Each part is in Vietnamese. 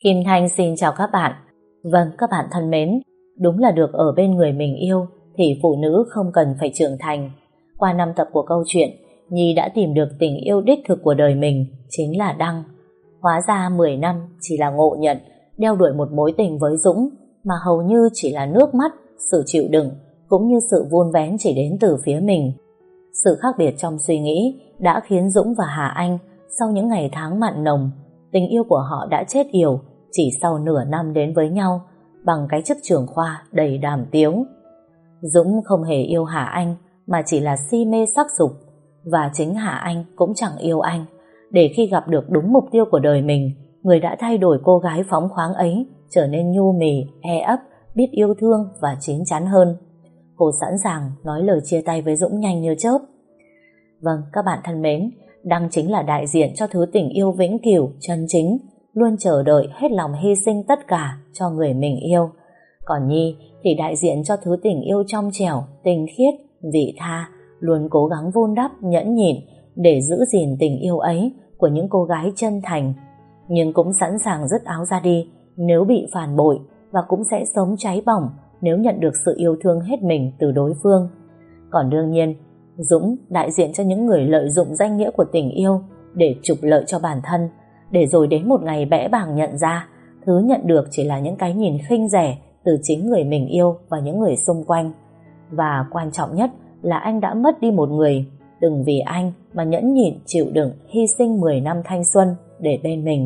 Kim Thanh xin chào các bạn. Vâng, các bạn thân mến, đúng là được ở bên người mình yêu thì phụ nữ không cần phải trưởng thành. Qua 5 tập của câu chuyện, Nhi đã tìm được tình yêu đích thực của đời mình, chính là Đăng. Hóa ra 10 năm chỉ là ngộ nhận, đeo đuổi một mối tình với Dũng mà hầu như chỉ là nước mắt, sự chịu đựng cũng như sự vun vén chỉ đến từ phía mình. Sự khác biệt trong suy nghĩ đã khiến Dũng và Hà Anh sau những ngày tháng mặn nồng, tình yêu của họ đã chết yểu chỉ sau nửa năm đến với nhau bằng cái chức trưởng khoa đầy đàm tiếu. Dũng không hề yêu Hà Anh mà chỉ là si mê sắc dục, và chính Hà Anh cũng chẳng yêu anh, để khi gặp được đúng mục tiêu của đời mình, người đã thay đổi cô gái phóng khoáng ấy trở nên nhu mì, e ấp, biết yêu thương và chín chắn hơn. Cô sẵn sàng nói lời chia tay với Dũng nhanh như chớp. Vâng, các bạn thân mến, Đăng chính là đại diện cho thứ tình yêu vĩnh cửu, chân chính, luôn chờ đợi, hết lòng hy sinh tất cả cho người mình yêu. Còn Nhi thì đại diện cho thứ tình yêu trong trẻo, tinh khiết, vị tha, luôn cố gắng vun đắp, nhẫn nhịn để giữ gìn tình yêu ấy của những cô gái chân thành, nhưng cũng sẵn sàng dứt áo ra đi nếu bị phản bội, và cũng sẽ sống cháy bỏng nếu nhận được sự yêu thương hết mình từ đối phương. Còn đương nhiên, Dũng đại diện cho những người lợi dụng danh nghĩa của tình yêu để trục lợi cho bản thân, để rồi đến một ngày bẽ bàng nhận ra thứ nhận được chỉ là những cái nhìn khinh rẻ từ chính người mình yêu và những người xung quanh. Và quan trọng nhất là anh đã mất đi một người từng vì anh mà nhẫn nhịn chịu đựng hy sinh 10 năm thanh xuân để bên mình,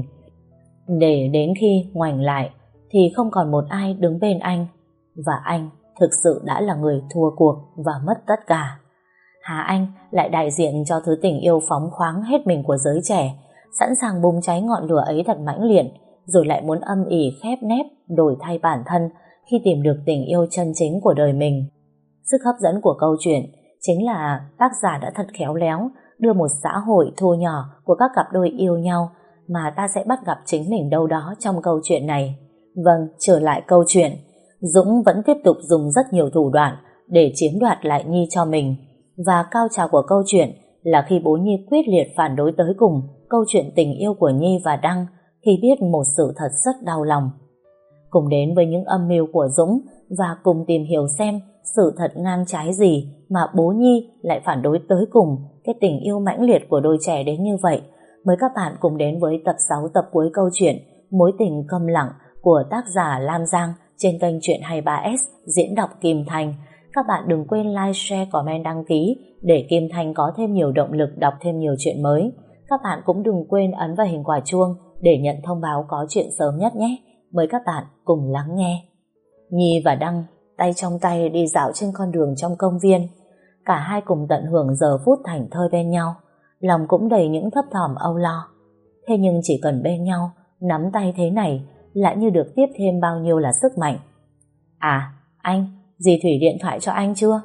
để đến khi ngoảnh lại thì không còn một ai đứng bên anh, và anh thực sự đã là người thua cuộc và mất tất cả. Hà Anh lại đại diện cho thứ tình yêu phóng khoáng hết mình của giới trẻ, sẵn sàng bùng cháy ngọn lửa ấy thật mãnh liệt, rồi lại muốn âm ỉ khép nép đổi thay bản thân khi tìm được tình yêu chân chính của đời mình. Sức hấp dẫn của câu chuyện chính là tác giả đã thật khéo léo đưa một xã hội thu nhỏ của các cặp đôi yêu nhau mà ta sẽ bắt gặp chính mình đâu đó trong câu chuyện này. Vâng, trở lại câu chuyện, Dũng vẫn tiếp tục dùng rất nhiều thủ đoạn để chiếm đoạt lại Nhi cho mình, và cao trào của câu chuyện là khi bố Nhi quyết liệt phản đối tới cùng câu chuyện tình yêu của Nhi và Đăng khi biết một sự thật rất đau lòng. Cùng đến với những âm mưu của Dũng và cùng tìm hiểu xem sự thật ngang trái gì mà bố Nhi lại phản đối tới cùng cái tình yêu mãnh liệt của đôi trẻ đến như vậy. Mời các bạn cùng đến với tập 6 tập cuối câu chuyện Mối tình câm lặng của tác giả Lam Giang trên kênh Chuyện 23S diễn đọc Kim Thanh. Các bạn đừng quên like, share, comment, đăng ký để Kim Thanh có thêm nhiều động lực đọc thêm nhiều chuyện mới. Các bạn cũng đừng quên ấn vào hình quả chuông để nhận thông báo có chuyện sớm nhất nhé. Mời các bạn cùng lắng nghe. Nhi và Đăng tay trong tay đi dạo trên con đường trong công viên. Cả hai cùng tận hưởng giờ phút thảnh thơi bên nhau, lòng cũng đầy những thấp thỏm âu lo. Thế nhưng chỉ cần bên nhau, nắm tay thế này lại như được tiếp thêm bao nhiêu là sức mạnh. À, anh, dì Thủy điện thoại cho anh chưa?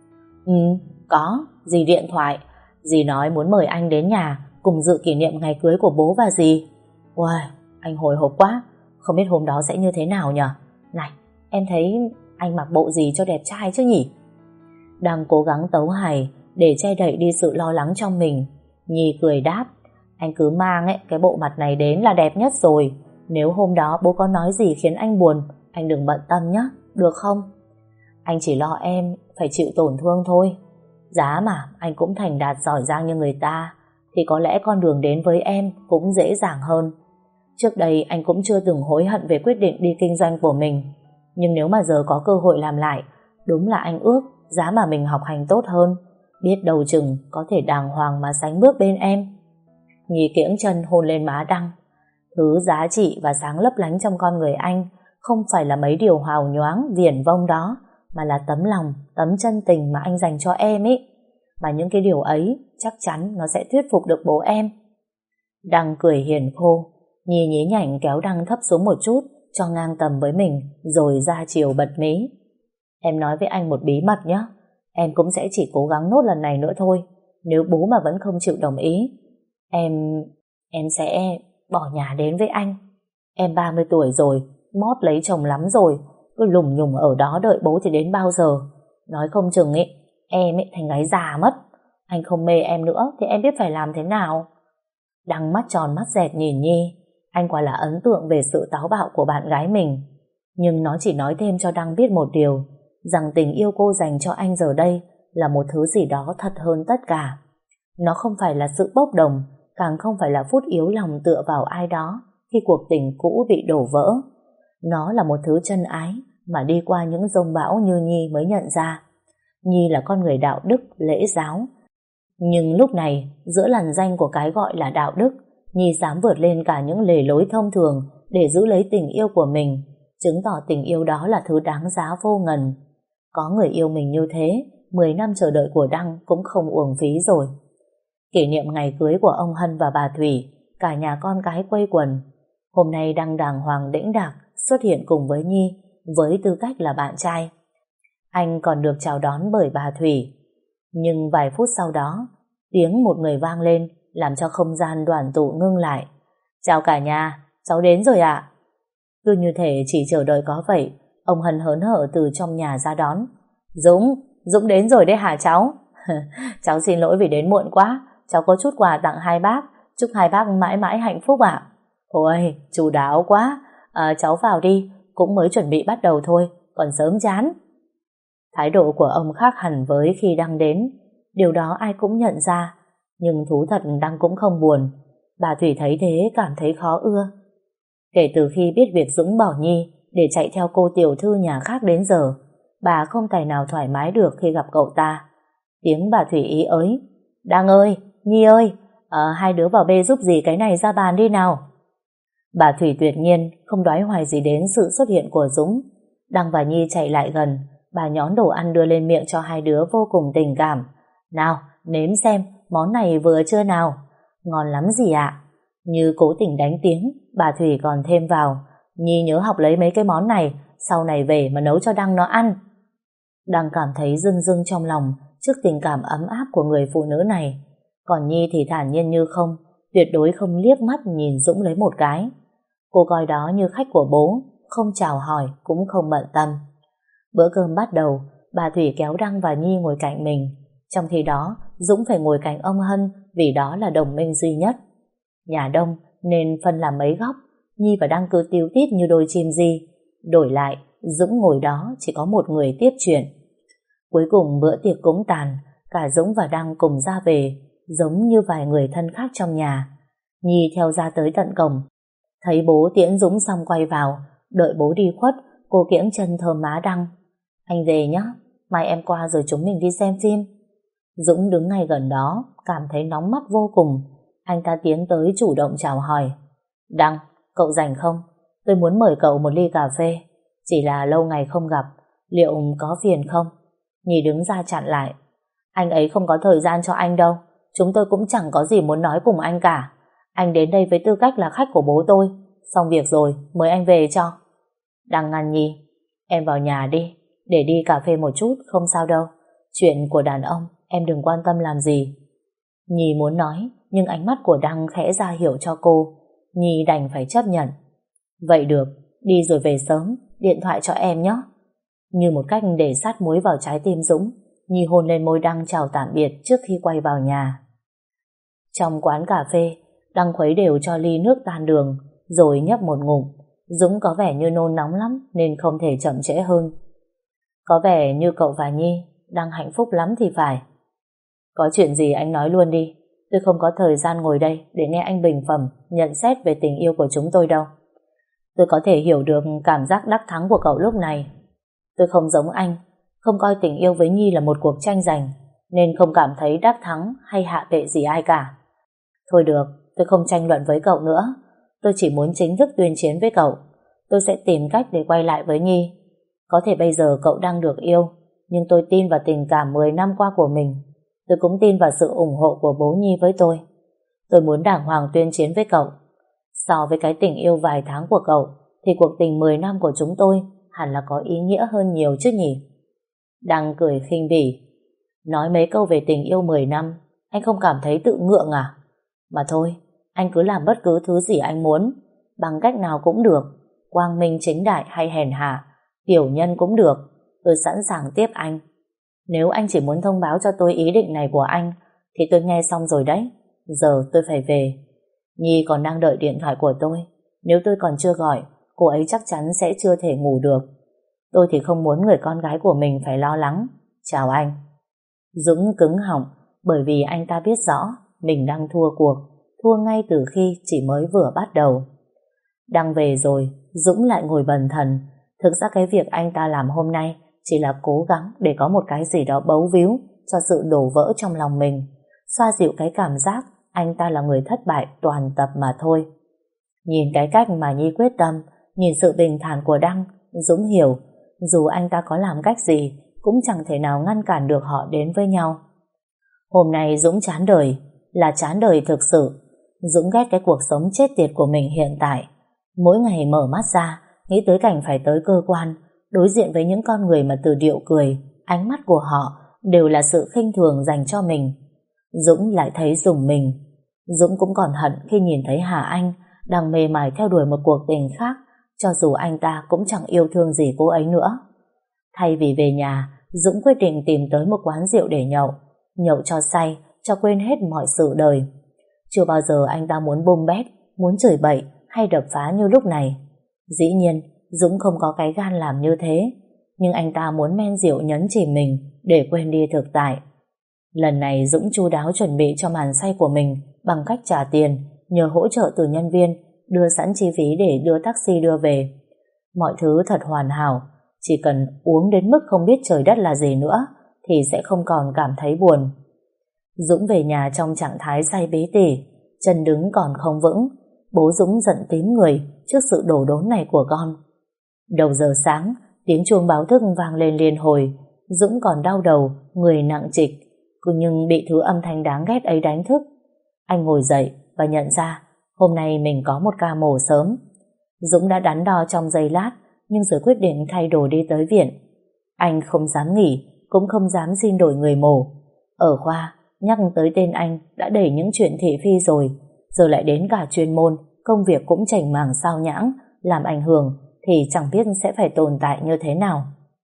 Có, dì điện thoại. Dì nói muốn mời anh đến nhà cùng dự kỷ niệm ngày cưới của bố và dì. Uầy, anh hồi hộp quá, không biết hôm đó sẽ như thế nào nhở. Này, em thấy anh mặc bộ gì cho đẹp trai chứ nhỉ? Đang cố gắng tấu hài để che đậy đi sự lo lắng trong mình, Nhi cười đáp: anh cứ mang cái bộ mặt này đến là đẹp nhất rồi. Nếu hôm đó bố có nói gì khiến anh buồn, anh đừng bận tâm nhé, được không? Anh chỉ lo em phải chịu tổn thương thôi. Giá mà anh cũng thành đạt giỏi giang như người ta thì có lẽ con đường đến với em cũng dễ dàng hơn. Trước đây anh cũng chưa từng hối hận về quyết định đi kinh doanh của mình, nhưng nếu mà giờ có cơ hội làm lại, đúng là anh ước giá mà mình học hành tốt hơn, biết đầu chừng có thể đàng hoàng mà sánh bước bên em. Nhi kiễng chân hôn lên má Đăng. Thứ giá trị và sáng lấp lánh trong con người anh không phải là mấy điều hào nhoáng viển vông đó, mà là tấm lòng, tấm chân tình mà anh dành cho em ấy. Mà những cái điều ấy chắc chắn nó sẽ thuyết phục được bố em. Đăng cười hiền khô. Nhi nhí nhảnh kéo Đăng thấp xuống một chút cho ngang tầm với mình, rồi ra chiều bật mí. Em nói với anh một bí mật nhé. Em cũng sẽ chỉ cố gắng nốt lần này nữa thôi. Nếu bố mà vẫn không chịu đồng ý, em sẽ bỏ nhà đến với anh. Em 30 tuổi rồi, mót lấy chồng lắm rồi, cứ lùng nhùng ở đó đợi bố thì đến bao giờ. Nói không chừng em thành gái già mất. Anh không mê em nữa thì em biết phải làm thế nào. Đăng mắt tròn mắt dẹt nhìn Nhi. anh quả là ấn tượng về sự táo bạo của bạn gái mình. Nhưng nó chỉ nói thêm cho Đăng biết một điều, rằng tình yêu cô dành cho anh giờ đây là một thứ gì đó thật hơn tất cả. Nó không phải là sự bốc đồng, càng không phải là phút yếu lòng tựa vào ai đó khi cuộc tình cũ bị đổ vỡ. Nó là một thứ chân ái mà đi qua những dông bão như Nhi mới nhận ra. Nhi là con người đạo đức, lễ giáo. Nhưng lúc này, giữa làn danh của cái gọi là đạo đức, Nhi dám vượt lên cả những lề lối thông thường để giữ lấy tình yêu của mình, chứng tỏ tình yêu đó là thứ đáng giá vô ngần. Có người yêu mình như thế, 10 năm chờ đợi của Đăng cũng không uổng phí rồi. Kỷ niệm ngày cưới của ông Hân và bà Thủy, cả nhà con cái quây quần. Hôm nay Đăng đàng hoàng đĩnh đạc xuất hiện cùng với Nhi với tư cách là bạn trai. Anh còn được chào đón bởi bà Thủy. Nhưng vài phút sau đó, tiếng một người vang lên làm cho không gian đoàn tụ ngưng lại. Chào cả nhà, cháu đến rồi ạ. Cứ như thể chỉ chờ đợi có vậy, ông Hân hớn hở từ trong nhà ra đón. Dũng đến rồi đấy hả cháu? Cháu xin lỗi vì đến muộn quá, cháu có chút quà tặng hai bác, chúc hai bác mãi mãi hạnh phúc ạ. Ôi, chu đáo quá. Cháu vào đi, cũng mới chuẩn bị bắt đầu thôi, còn sớm chán. Thái độ của ông khác hẳn với khi Đăng đến, điều đó ai cũng nhận ra, nhưng thú thật Đăng cũng không buồn. Bà Thủy thấy thế cảm thấy khó ưa. Kể từ khi biết việc Dũng bỏ Nhi để chạy theo cô tiểu thư nhà khác đến giờ, bà không tài nào thoải mái được khi gặp cậu ta. Tiếng bà Thủy ý ới: Đăng ơi, Nhi ơi, hai đứa vào bê giúp dì cái này ra bàn đi nào. Bà Thủy tuyệt nhiên không đoái hoài gì đến sự xuất hiện của Dũng. Đăng và Nhi chạy lại gần, bà nhón đồ ăn đưa lên miệng cho hai đứa vô cùng tình cảm. Nào, nếm xem, món này vừa chưa nào? Ngon lắm dì ạ. Như cố tình đánh tiếng, bà Thủy còn thêm vào: Nhi nhớ học lấy mấy cái món này, sau này về mà nấu cho Đăng nó ăn. Đăng cảm thấy rưng rưng trong lòng trước tình cảm ấm áp của người phụ nữ này. Còn Nhi thì thản nhiên như không, tuyệt đối không liếc mắt nhìn Dũng lấy một cái. Cô coi đó như khách của bố, không chào hỏi cũng không bận tâm. Bữa cơm bắt đầu, bà Thủy kéo Đăng và Nhi ngồi cạnh mình. Trong khi đó, Dũng phải ngồi cạnh ông Hân vì đó là đồng minh duy nhất. Nhà đông nên phân làm mấy góc, Nhi và Đăng cứ tíu tít như đôi chim di. Đổi lại, Dũng ngồi đó chỉ có một người tiếp chuyện. Cuối cùng bữa tiệc cũng tàn, cả Dũng và Đăng cùng ra về, giống như vài người thân khác trong nhà. Nhi theo ra tới tận cổng, thấy bố tiễn Dũng xong quay vào, đợi bố đi khuất, cô kiễng chân thơm má Đăng. Anh về nhé, mai em qua rồi chúng mình đi xem phim. Dũng đứng ngay gần đó, cảm thấy nóng mắt vô cùng. Anh ta tiến tới chủ động chào hỏi. Đăng, cậu rảnh không? Tôi muốn mời cậu một ly cà phê. Chỉ là lâu ngày không gặp, liệu có phiền không? Nhi đứng ra chặn lại. Anh ấy không có thời gian cho anh đâu. Chúng tôi cũng chẳng có gì muốn nói cùng anh cả. Anh đến đây với tư cách là khách của bố tôi. Xong việc rồi, mời anh về cho. Đăng ngăn Nhi. Em vào nhà đi, để đi cà phê một chút, không sao đâu. Chuyện của đàn ông, em đừng quan tâm làm gì. Nhi muốn nói, nhưng ánh mắt của Đăng khẽ ra hiệu cho cô. Nhi đành phải chấp nhận. Vậy được, đi rồi về sớm, điện thoại cho em nhé. Như một cách để sát muối vào trái tim Dũng, Nhi hôn lên môi Đăng chào tạm biệt trước khi quay vào nhà. Trong quán cà phê, Đăng khuấy đều cho ly nước tan đường, rồi nhấp một ngụm. Dũng có vẻ như nôn nóng lắm nên không thể chậm trễ hơn. Có vẻ như cậu và Nhi đang hạnh phúc lắm thì phải. Có chuyện gì anh nói luôn đi. Tôi không có thời gian ngồi đây để nghe anh bình phẩm, nhận xét về tình yêu của chúng tôi đâu. Tôi có thể hiểu được cảm giác đắc thắng của cậu lúc này. Tôi không giống anh, không coi tình yêu với Nhi là một cuộc tranh giành, nên không cảm thấy đắc thắng hay hạ bệ gì ai cả. Thôi được, tôi không tranh luận với cậu nữa. Tôi chỉ muốn chính thức tuyên chiến với cậu. Tôi sẽ tìm cách để quay lại với Nhi. Có thể bây giờ cậu đang được yêu, nhưng tôi tin vào tình cảm 10 năm qua của mình. Tôi cũng tin vào sự ủng hộ của bố Nhi với tôi. Tôi muốn đàng hoàng tuyên chiến với cậu. So với cái tình yêu vài tháng của cậu, thì cuộc tình 10 năm của chúng tôi hẳn là có ý nghĩa hơn nhiều chứ nhỉ? Đăng cười khinh bỉ. Nói mấy câu về tình yêu 10 năm, anh không cảm thấy tự ngượng à? Mà thôi, anh cứ làm bất cứ thứ gì anh muốn, bằng cách nào cũng được, quang minh chính đại hay hèn hạ, tiểu nhân cũng được, tôi sẵn sàng tiếp anh. Nếu anh chỉ muốn thông báo cho tôi ý định này của anh, thì tôi nghe xong rồi đấy. Giờ tôi phải về. Nhi còn đang đợi điện thoại của tôi. Nếu tôi còn chưa gọi, cô ấy chắc chắn sẽ chưa thể ngủ được. Tôi thì không muốn người con gái của mình phải lo lắng. Chào anh. Dũng cứng họng bởi vì anh ta biết rõ mình đang thua cuộc, thua ngay từ khi chỉ mới vừa bắt đầu. Đang về rồi, Dũng lại ngồi bần thần. Thực ra cái việc anh ta làm hôm nay chỉ là cố gắng để có một cái gì đó bấu víu cho sự đổ vỡ trong lòng mình, xoa dịu cái cảm giác anh ta là người thất bại toàn tập mà thôi. Nhìn cái cách mà Nhi quyết tâm, nhìn sự bình thản của Đăng, Dũng hiểu dù anh ta có làm cách gì cũng chẳng thể nào ngăn cản được họ đến với nhau. Hôm nay Dũng chán đời, là chán đời thực sự. Dũng ghét cái cuộc sống chết tiệt của mình hiện tại. Mỗi ngày mở mắt ra, nghĩ tới cảnh phải tới cơ quan, đối diện với những con người mà từ điệu cười, ánh mắt của họ đều là sự khinh thường dành cho mình. Dũng lại thấy rùng mình. Dũng cũng còn hận khi nhìn thấy Hà Anh đang mê mải theo đuổi một cuộc tình khác, cho dù anh ta cũng chẳng yêu thương gì cô ấy nữa. Thay vì về nhà, Dũng quyết định tìm tới một quán rượu để nhậu. Nhậu cho say, cho quên hết mọi sự đời. Chưa bao giờ anh ta muốn bung bét, muốn chửi bậy hay đập phá như lúc này. Dĩ nhiên, Dũng không có cái gan làm như thế, nhưng anh ta muốn men rượu nhấn chìm mình để quên đi thực tại. Lần này Dũng chu đáo chuẩn bị cho màn say của mình bằng cách trả tiền, nhờ hỗ trợ từ nhân viên, đưa sẵn chi phí để đưa taxi đưa về. Mọi thứ thật hoàn hảo, chỉ cần uống đến mức không biết trời đất là gì nữa thì sẽ không còn cảm thấy buồn. Dũng về nhà trong trạng thái say bí tỉ, chân đứng còn không vững. Bố Dũng giận tím người trước sự đổ đốn này của con. Đầu giờ sáng, tiếng chuông báo thức vang lên liên hồi. Dũng còn đau đầu, người nặng trịch, nhưng bị thứ âm thanh đáng ghét ấy đánh thức. Anh ngồi dậy và nhận ra hôm nay mình có một ca mổ sớm. Dũng đã đắn đo trong giây lát, nhưng rồi quyết định thay đồ đi tới viện. Anh không dám nghỉ, cũng không dám xin đổi người mổ. Ở khoa, nhắc tới tên anh đã đẩy những chuyện thị phi rồi, giờ lại đến cả chuyên môn, công việc cũng chảnh mảng sao nhãng, làm ảnh hưởng thì chẳng biết sẽ phải tồn tại như thế nào.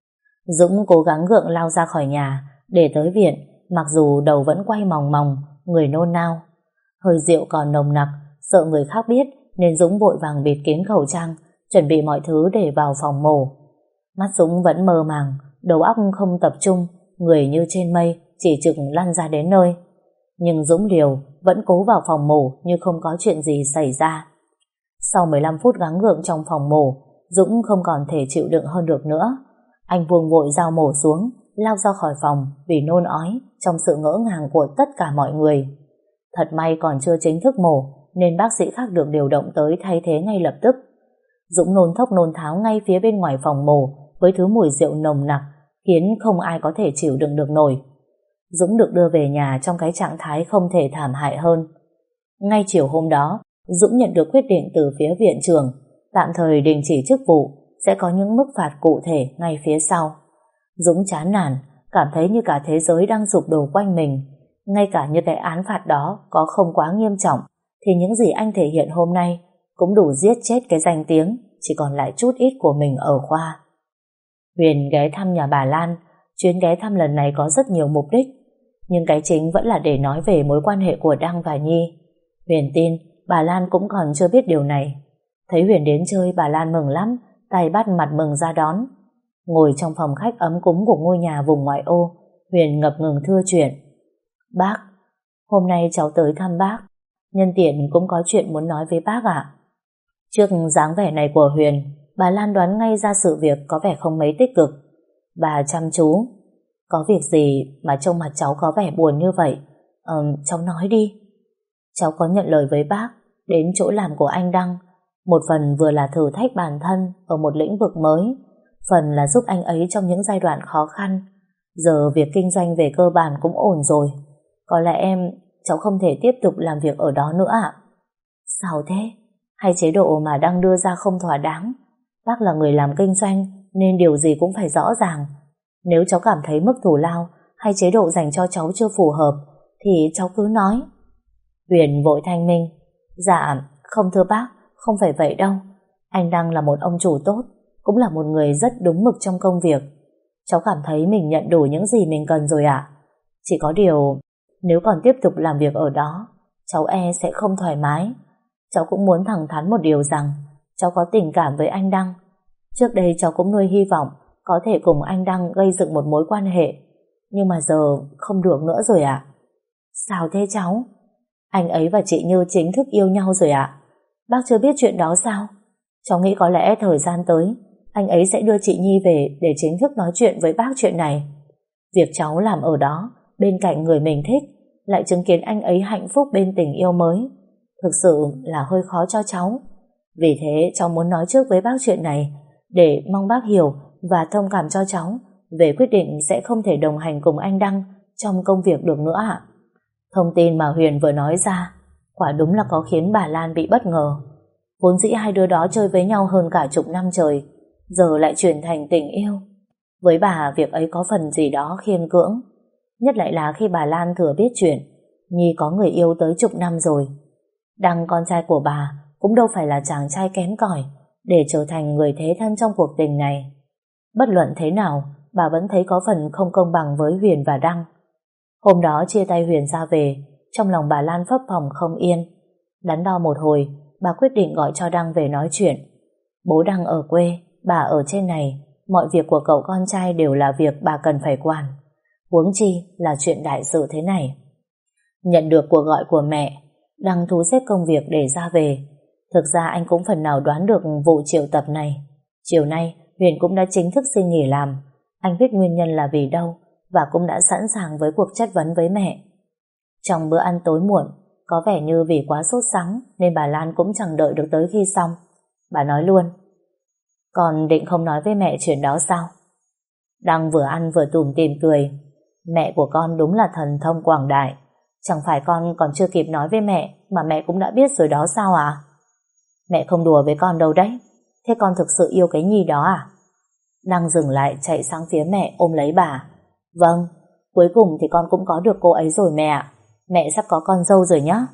Dũng cố gắng gượng lao ra khỏi nhà để tới viện, mặc dù đầu vẫn quay mòng mòng, người nôn nao. Hơi rượu còn nồng nặc, sợ người khác biết nên Dũng vội vàng bịt kín khẩu trang, chuẩn bị mọi thứ để vào phòng mổ. Mắt Dũng vẫn mơ màng, đầu óc không tập trung, người như trên mây, chỉ chừng lăn ra đến nơi. Nhưng Dũng liều vẫn cố vào phòng mổ như không có chuyện gì xảy ra. Sau 15 phút gắng gượng trong phòng mổ, Dũng không còn thể chịu đựng hơn được nữa. Anh vuông vội dao mổ xuống, lao ra khỏi phòng vì nôn ói trong sự ngỡ ngàng của tất cả mọi người. Thật may còn chưa chính thức mổ nên bác sĩ khác được điều động tới thay thế ngay lập tức. Dũng nôn thốc nôn tháo ngay phía bên ngoài phòng mổ với thứ mùi rượu nồng nặc khiến không ai có thể chịu đựng được nổi. Dũng được đưa về nhà trong cái trạng thái không thể thảm hại hơn. Ngay chiều hôm đó, Dũng nhận được quyết định từ phía viện trưởng tạm thời đình chỉ chức vụ, sẽ có những mức phạt cụ thể ngay phía sau. Dũng chán nản, cảm thấy như cả thế giới đang sụp đổ quanh mình. Ngay cả như cái án phạt đó có không quá nghiêm trọng thì những gì anh thể hiện hôm nay cũng đủ giết chết cái danh tiếng chỉ còn lại chút ít của mình ở khoa. Huyền ghé thăm nhà bà Lan. Chuyến ghé thăm lần này có rất nhiều mục đích, nhưng cái chính vẫn là để nói về mối quan hệ của Đăng và Nhi. Huyền tin bà Lan cũng còn chưa biết điều này. Thấy Huyền đến chơi, bà Lan mừng lắm, tay bắt mặt mừng ra đón. Ngồi trong phòng khách ấm cúng của ngôi nhà vùng ngoại ô, Huyền ngập ngừng thưa chuyện. Bác, hôm nay cháu tới thăm bác, nhân tiện cũng có chuyện muốn nói với bác ạ. Trước dáng vẻ này của Huyền, bà Lan đoán ngay ra sự việc có vẻ không mấy tích cực. Bà chăm chú. Có việc gì mà trông mặt cháu có vẻ buồn như vậy? Cháu nói đi. Cháu có nhận lời với bác đến chỗ làm của anh Đăng. Một phần vừa là thử thách bản thân ở một lĩnh vực mới, phần là giúp anh ấy trong những giai đoạn khó khăn. Giờ việc kinh doanh về cơ bản cũng ổn rồi. Có lẽ cháu không thể tiếp tục làm việc ở đó nữa ạ. Sao thế? Hay chế độ mà Đăng đưa ra không thỏa đáng? Bác là người làm kinh doanh nên điều gì cũng phải rõ ràng. Nếu cháu cảm thấy mức thù lao hay chế độ dành cho cháu chưa phù hợp thì cháu cứ nói. Huyền vội thanh minh. Dạ, không thưa bác, không phải vậy đâu. Anh Đăng là một ông chủ tốt, cũng là một người rất đúng mực trong công việc. Cháu cảm thấy mình nhận đủ những gì mình cần rồi ạ. Chỉ có điều, nếu còn tiếp tục làm việc ở đó, cháu e sẽ không thoải mái. cháu cũng muốn thẳng thắn một điều rằng cháu có tình cảm với anh Đăng. Trước đây cháu cũng nuôi hy vọng có thể cùng anh Đăng gây dựng một mối quan hệ, nhưng mà giờ không được nữa rồi ạ. Sao thế cháu? Anh ấy và chị Như chính thức yêu nhau rồi ạ. Bác chưa biết chuyện đó sao? Cháu nghĩ có lẽ thời gian tới anh ấy sẽ đưa chị Nhi về để chính thức nói chuyện với bác chuyện này. Việc cháu làm ở đó bên cạnh người mình thích, lại chứng kiến anh ấy hạnh phúc bên tình yêu mới, thực sự là hơi khó cho cháu. Vì thế cháu muốn nói trước với bác chuyện này, để mong bác hiểu và thông cảm cho cháu về quyết định sẽ không thể đồng hành cùng anh Đăng trong công việc được nữa ạ. Thông tin mà Huyền vừa nói ra quả đúng là có khiến bà Lan bị bất ngờ. Vốn dĩ hai đứa đó chơi với nhau hơn cả chục năm trời, giờ lại chuyển thành tình yêu. Với bà, việc ấy có phần gì đó khiên cưỡng, nhất lại là khi bà Lan thừa biết chuyện Nhi có người yêu tới chục năm rồi. Đăng, con trai của bà, cũng đâu phải là chàng trai kém cỏi để trở thành người thế thân trong cuộc tình này. Bất luận thế nào, bà vẫn thấy có phần không công bằng với Huyền và Đăng. Hôm đó chia tay Huyền ra về, trong lòng bà Lan phấp phồng không yên. Đắn đo một hồi, bà quyết định gọi cho Đăng về nói chuyện. Bố Đăng ở quê, bà ở trên này, mọi việc của cậu con trai đều là việc bà cần phải quản. Huống chi là chuyện đại sự thế này. Nhận được cuộc gọi của mẹ, Đăng thu xếp công việc để ra về. Thực ra anh cũng phần nào đoán được vụ triệu tập này. Chiều nay, Huyền cũng đã chính thức xin nghỉ làm. Anh biết nguyên nhân là vì đâu và cũng đã sẵn sàng với cuộc chất vấn với mẹ. Trong bữa ăn tối muộn, có vẻ như vì quá sốt sắng nên bà Lan cũng chẳng đợi được tới khi xong. Bà nói luôn: "Con định không nói với mẹ chuyện đó sao?" Đăng vừa ăn vừa tủm tỉm cười. Mẹ của con đúng là thần thông quảng đại. Chẳng phải con còn chưa kịp nói với mẹ mà mẹ cũng đã biết rồi đó sao à? Mẹ không đùa với con đâu đấy. Thế con thực sự yêu cái Nhi đó à? Đăng dừng lại chạy sang phía mẹ ôm lấy bà. Vâng, cuối cùng thì con cũng có được cô ấy rồi mẹ ạ. Mẹ sắp có con dâu rồi nhá.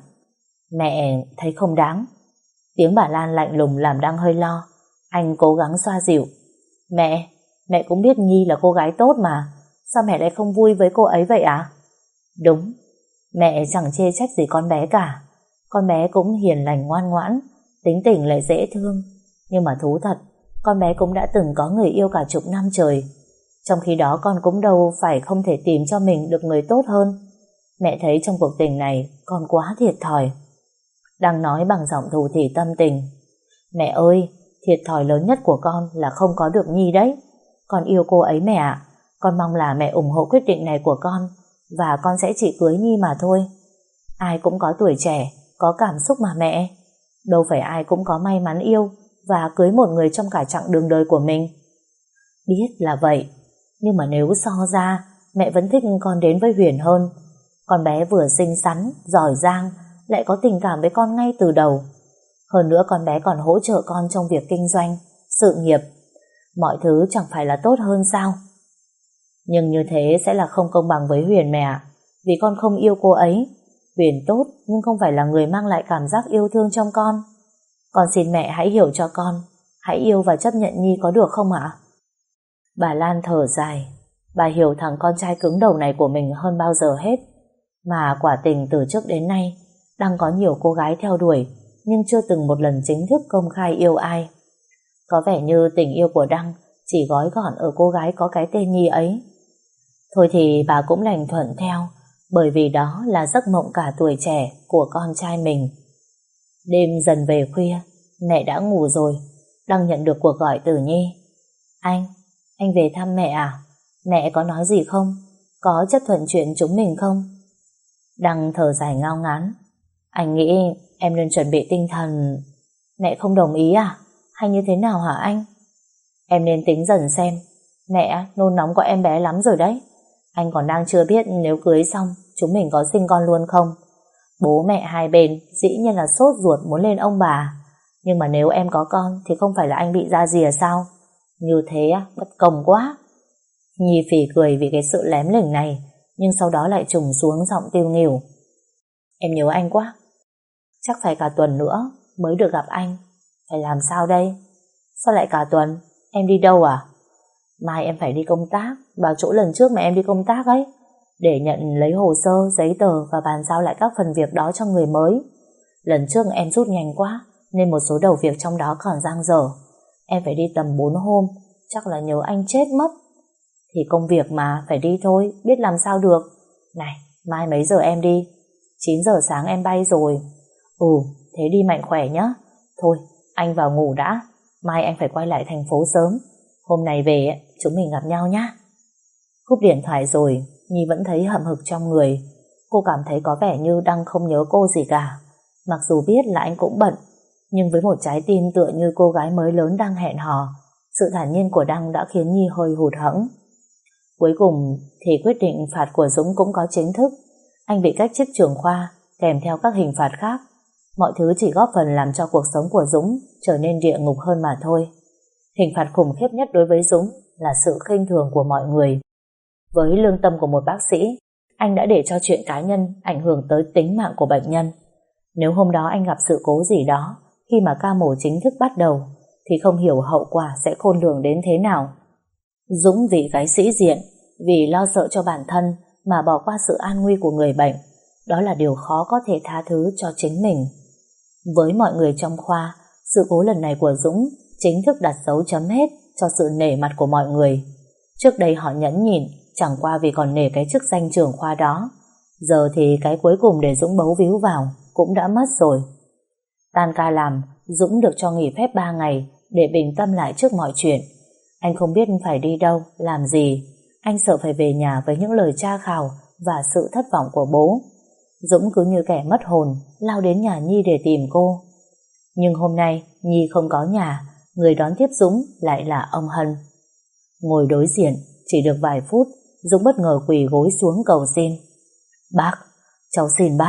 Mẹ thấy không đáng. Tiếng bà Lan lạnh lùng làm Đăng hơi lo. Anh cố gắng xoa dịu. Mẹ cũng biết Nhi là cô gái tốt mà. Sao mẹ lại không vui với cô ấy vậy à? Đúng, mẹ chẳng chê trách gì con bé cả. Con bé cũng hiền lành ngoan ngoãn, tính tình lại dễ thương. Nhưng mà thú thật, con bé cũng đã từng có người yêu cả chục năm trời. Trong khi đó con cũng đâu phải không thể tìm cho mình được người tốt hơn. Mẹ thấy trong cuộc tình này con quá thiệt thòi. Đang nói bằng giọng thủ thỉ tâm tình. Mẹ ơi, thiệt thòi lớn nhất của con là không có được Nhi đấy. Con yêu cô ấy mẹ ạ. Con mong là mẹ ủng hộ quyết định này của con, và con sẽ chỉ cưới Nhi mà thôi. Ai cũng có tuổi trẻ, có cảm xúc mà mẹ. Đâu phải ai cũng có may mắn yêu và cưới một người trong cả chặng đường đời của mình. Biết là vậy, nhưng mà nếu so ra, mẹ vẫn thích con đến với Huyền hơn. Con bé vừa xinh xắn, giỏi giang, lại có tình cảm với con ngay từ đầu. Hơn nữa con bé còn hỗ trợ con trong việc kinh doanh, sự nghiệp. Mọi thứ chẳng phải là tốt hơn sao? Nhưng như thế sẽ là không công bằng với Huyền mẹ ạ. Vì con không yêu cô ấy. Huyền tốt nhưng không phải là người mang lại cảm giác yêu thương trong con. Con xin mẹ hãy hiểu cho con. Hãy yêu và chấp nhận Nhi có được không ạ? Bà Lan thở dài. Bà hiểu thằng con trai cứng đầu này của mình hơn bao giờ hết. Mà quả tình từ trước đến nay đang có nhiều cô gái theo đuổi, nhưng chưa từng một lần chính thức công khai yêu ai. Có vẻ như tình yêu của Đăng chỉ gói gọn ở cô gái có cái tên Nhi ấy. Thôi thì bà cũng đành thuận theo, bởi vì đó là giấc mộng cả tuổi trẻ của con trai mình. Đêm dần về khuya, mẹ đã ngủ rồi. Đăng nhận được cuộc gọi từ Nhi. Anh về thăm mẹ à? Mẹ có nói gì không? Có chấp thuận chuyện chúng mình không? Đăng thở dài ngao ngán. Anh nghĩ em nên chuẩn bị tinh thần. Mẹ không đồng ý à? Hay như thế nào hả anh? Em nên tính dần xem. Mẹ nôn nóng của em bé lắm rồi đấy. Anh còn đang chưa biết nếu cưới xong chúng mình có sinh con luôn không. Bố mẹ hai bên dĩ nhiên là sốt ruột muốn lên ông bà. Nhưng mà nếu em có con thì không phải là anh bị ra rìa sao? Như thế bất công quá. Nhi phì cười vì cái sự lém lỉnh này, nhưng sau đó lại trùng xuống giọng tiêu nghỉu. Em nhớ anh quá. Chắc phải cả tuần nữa mới được gặp anh. Phải làm sao đây? Sao lại cả tuần? Em đi đâu à? Mai em phải đi công tác, vào chỗ lần trước mà em đi công tác ấy, để nhận lấy hồ sơ, giấy tờ và bàn giao lại các phần việc đó cho người mới. Lần trước em rút nhanh quá nên một số đầu việc trong đó còn dang dở. Em phải đi tầm 4 hôm, chắc là nhớ anh chết mất. Thì công việc mà, phải đi thôi, biết làm sao được. Này, mai mấy giờ em đi? 9 giờ sáng em bay rồi. Ừ, thế đi mạnh khỏe nhá. Thôi, anh vào ngủ đã, mai anh phải quay lại thành phố sớm. Hôm nay về chúng mình gặp nhau nhá. Cúp điện thoại rồi, Nhi vẫn thấy hậm hực trong người. Cô cảm thấy có vẻ như Đăng không nhớ cô gì cả. Mặc dù biết là anh cũng bận, nhưng với một trái tim tựa như cô gái mới lớn đang hẹn hò, sự thản nhiên của Đăng đã khiến Nhi hơi hụt hẫng. Cuối cùng thì quyết định phạt của Dũng cũng có chính thức. Anh bị cách chức trưởng khoa, kèm theo các hình phạt khác. Mọi thứ chỉ góp phần làm cho cuộc sống của Dũng trở nên địa ngục hơn mà thôi. Hình phạt khủng khiếp nhất đối với Dũng là sự khinh thường của mọi người. Với lương tâm của một bác sĩ, anh đã để cho chuyện cá nhân ảnh hưởng tới tính mạng của bệnh nhân. Nếu hôm đó anh gặp sự cố gì đó khi mà ca mổ chính thức bắt đầu, thì không hiểu hậu quả sẽ khôn lường đến thế nào. Dũng vì cái sĩ diện, vì lo sợ cho bản thân mà bỏ qua sự an nguy của người bệnh, đó là điều khó có thể tha thứ cho chính mình. Với mọi người trong khoa, sự cố lần này của Dũng chính thức đặt dấu chấm hết cho sự nể mặt của mọi người. Trước đây họ nhẫn nhịn chẳng qua vì còn nể cái chức danh trưởng khoa đó. Giờ thì cái cuối cùng để Dũng bấu víu vào cũng đã mất rồi. Tan ca làm, Dũng được cho nghỉ phép 3 ngày để bình tâm lại trước mọi chuyện. Anh không biết phải đi đâu, làm gì. Anh sợ phải về nhà với những lời tra khảo và sự thất vọng của bố. Dũng cứ như kẻ mất hồn lao đến nhà Nhi để tìm cô. Nhưng hôm nay Nhi không có nhà, người đón tiếp Dũng lại là ông Hân. Ngồi đối diện chỉ được vài phút, Dũng bất ngờ quỳ gối xuống cầu xin. Bác, cháu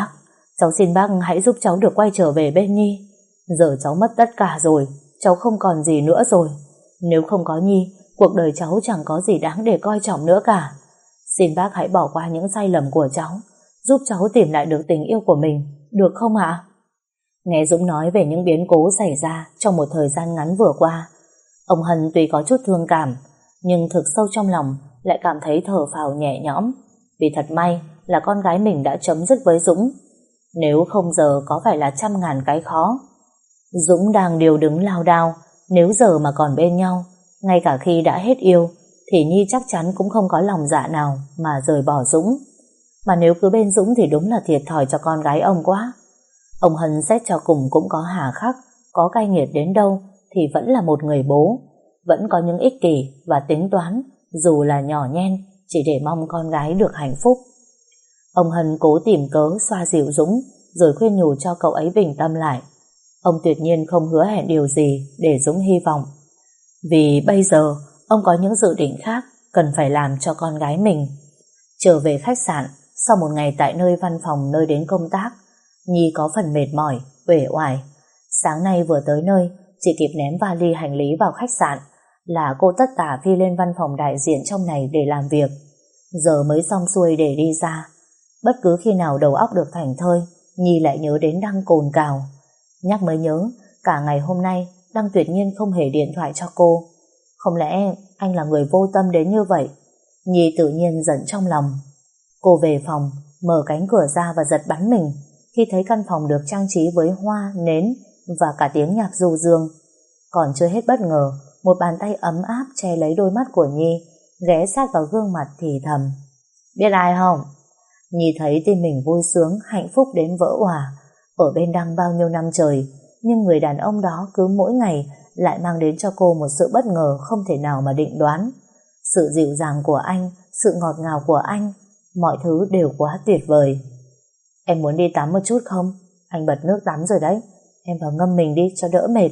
xin bác hãy giúp cháu được quay trở về bên Nhi. Giờ cháu mất tất cả rồi, cháu không còn gì nữa rồi. Nếu không có Nhi, cuộc đời cháu chẳng có gì đáng để coi trọng nữa cả. Xin bác hãy bỏ qua những sai lầm của cháu, giúp cháu tìm lại được tình yêu của mình, được không ạ? Nghe Dũng nói về những biến cố xảy ra trong một thời gian ngắn vừa qua, ông Hân tuy có chút thương cảm, nhưng thực sâu trong lòng lại cảm thấy thở phào nhẹ nhõm, vì thật may là con gái mình đã chấm dứt với Dũng. Nếu không giờ có phải là trăm ngàn cái khó. Dũng đang điều đứng lao đao, nếu giờ mà còn bên nhau, ngay cả khi đã hết yêu, thì Nhi chắc chắn cũng không có lòng dạ nào mà rời bỏ Dũng. Mà nếu cứ bên Dũng thì đúng là thiệt thòi cho con gái ông quá. Ông Hân xét cho cùng cũng có hà khắc, có cay nghiệt đến đâu thì vẫn là một người bố, vẫn có những ích kỷ và tính toán, dù là nhỏ nhen, chỉ để mong con gái được hạnh phúc. Ông Hân cố tìm cớ xoa dịu Dũng, rồi khuyên nhủ cho cậu ấy bình tâm lại. Ông tuyệt nhiên không hứa hẹn điều gì để Dũng hy vọng, vì bây giờ ông có những dự định khác cần phải làm cho con gái mình. Trở về khách sạn sau một ngày tại nơi văn phòng nơi đến công tác, Nhi có phần mệt mỏi, uể oải. Sáng nay vừa tới nơi, chỉ kịp ném vali hành lý vào khách sạn là cô tất tả phi lên văn phòng đại diện trong này để làm việc. Giờ mới xong xuôi để đi ra. Bất cứ khi nào đầu óc được thảnh thơi, Nhi lại nhớ đến Đăng cồn cào. Nhắc mới nhớ, cả ngày hôm nay Đăng tuyệt nhiên không hề điện thoại cho cô. Không lẽ anh là người vô tâm đến như vậy? Nhi tự nhiên giận trong lòng. Cô về phòng, mở cánh cửa ra và giật bắn mình khi thấy căn phòng được trang trí với hoa, nến và cả tiếng nhạc du dương. Còn chưa hết bất ngờ, một bàn tay ấm áp che lấy đôi mắt của Nhi, ghé sát vào gương mặt thì thầm. Biết ai không? Nhi thấy tim mình vui sướng, hạnh phúc đến vỡ òa. Ở bên Đăng bao nhiêu năm trời, nhưng người đàn ông đó cứ mỗi ngày lại mang đến cho cô một sự bất ngờ không thể nào mà định đoán. Sự dịu dàng của anh, sự ngọt ngào của anh, mọi thứ đều quá tuyệt vời. Em muốn đi tắm một chút không? Anh bật nước tắm rồi đấy, em vào ngâm mình đi cho đỡ mệt.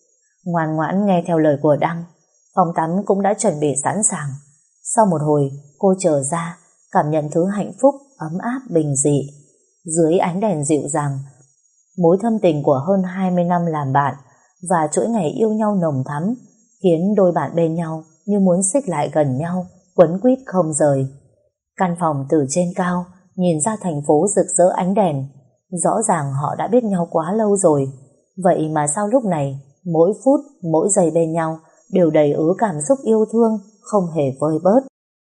Ngoan ngoãn nghe theo lời của Đăng, phòng tắm cũng đã chuẩn bị sẵn sàng. Sau một hồi, cô trở ra, cảm nhận thứ hạnh phúc, ấm áp, bình dị. Dưới ánh đèn dịu dàng, mối thâm tình của hơn 20 năm làm bạn và chuỗi ngày yêu nhau nồng thắm khiến đôi bạn bên nhau như muốn xích lại gần nhau, quấn quýt không rời. Căn phòng từ trên cao nhìn ra thành phố rực rỡ ánh đèn. Rõ ràng họ đã biết nhau quá lâu rồi, vậy mà sao lúc này mỗi phút, mỗi giây bên nhau đều đầy ứ cảm xúc yêu thương, không hề vơi bớt.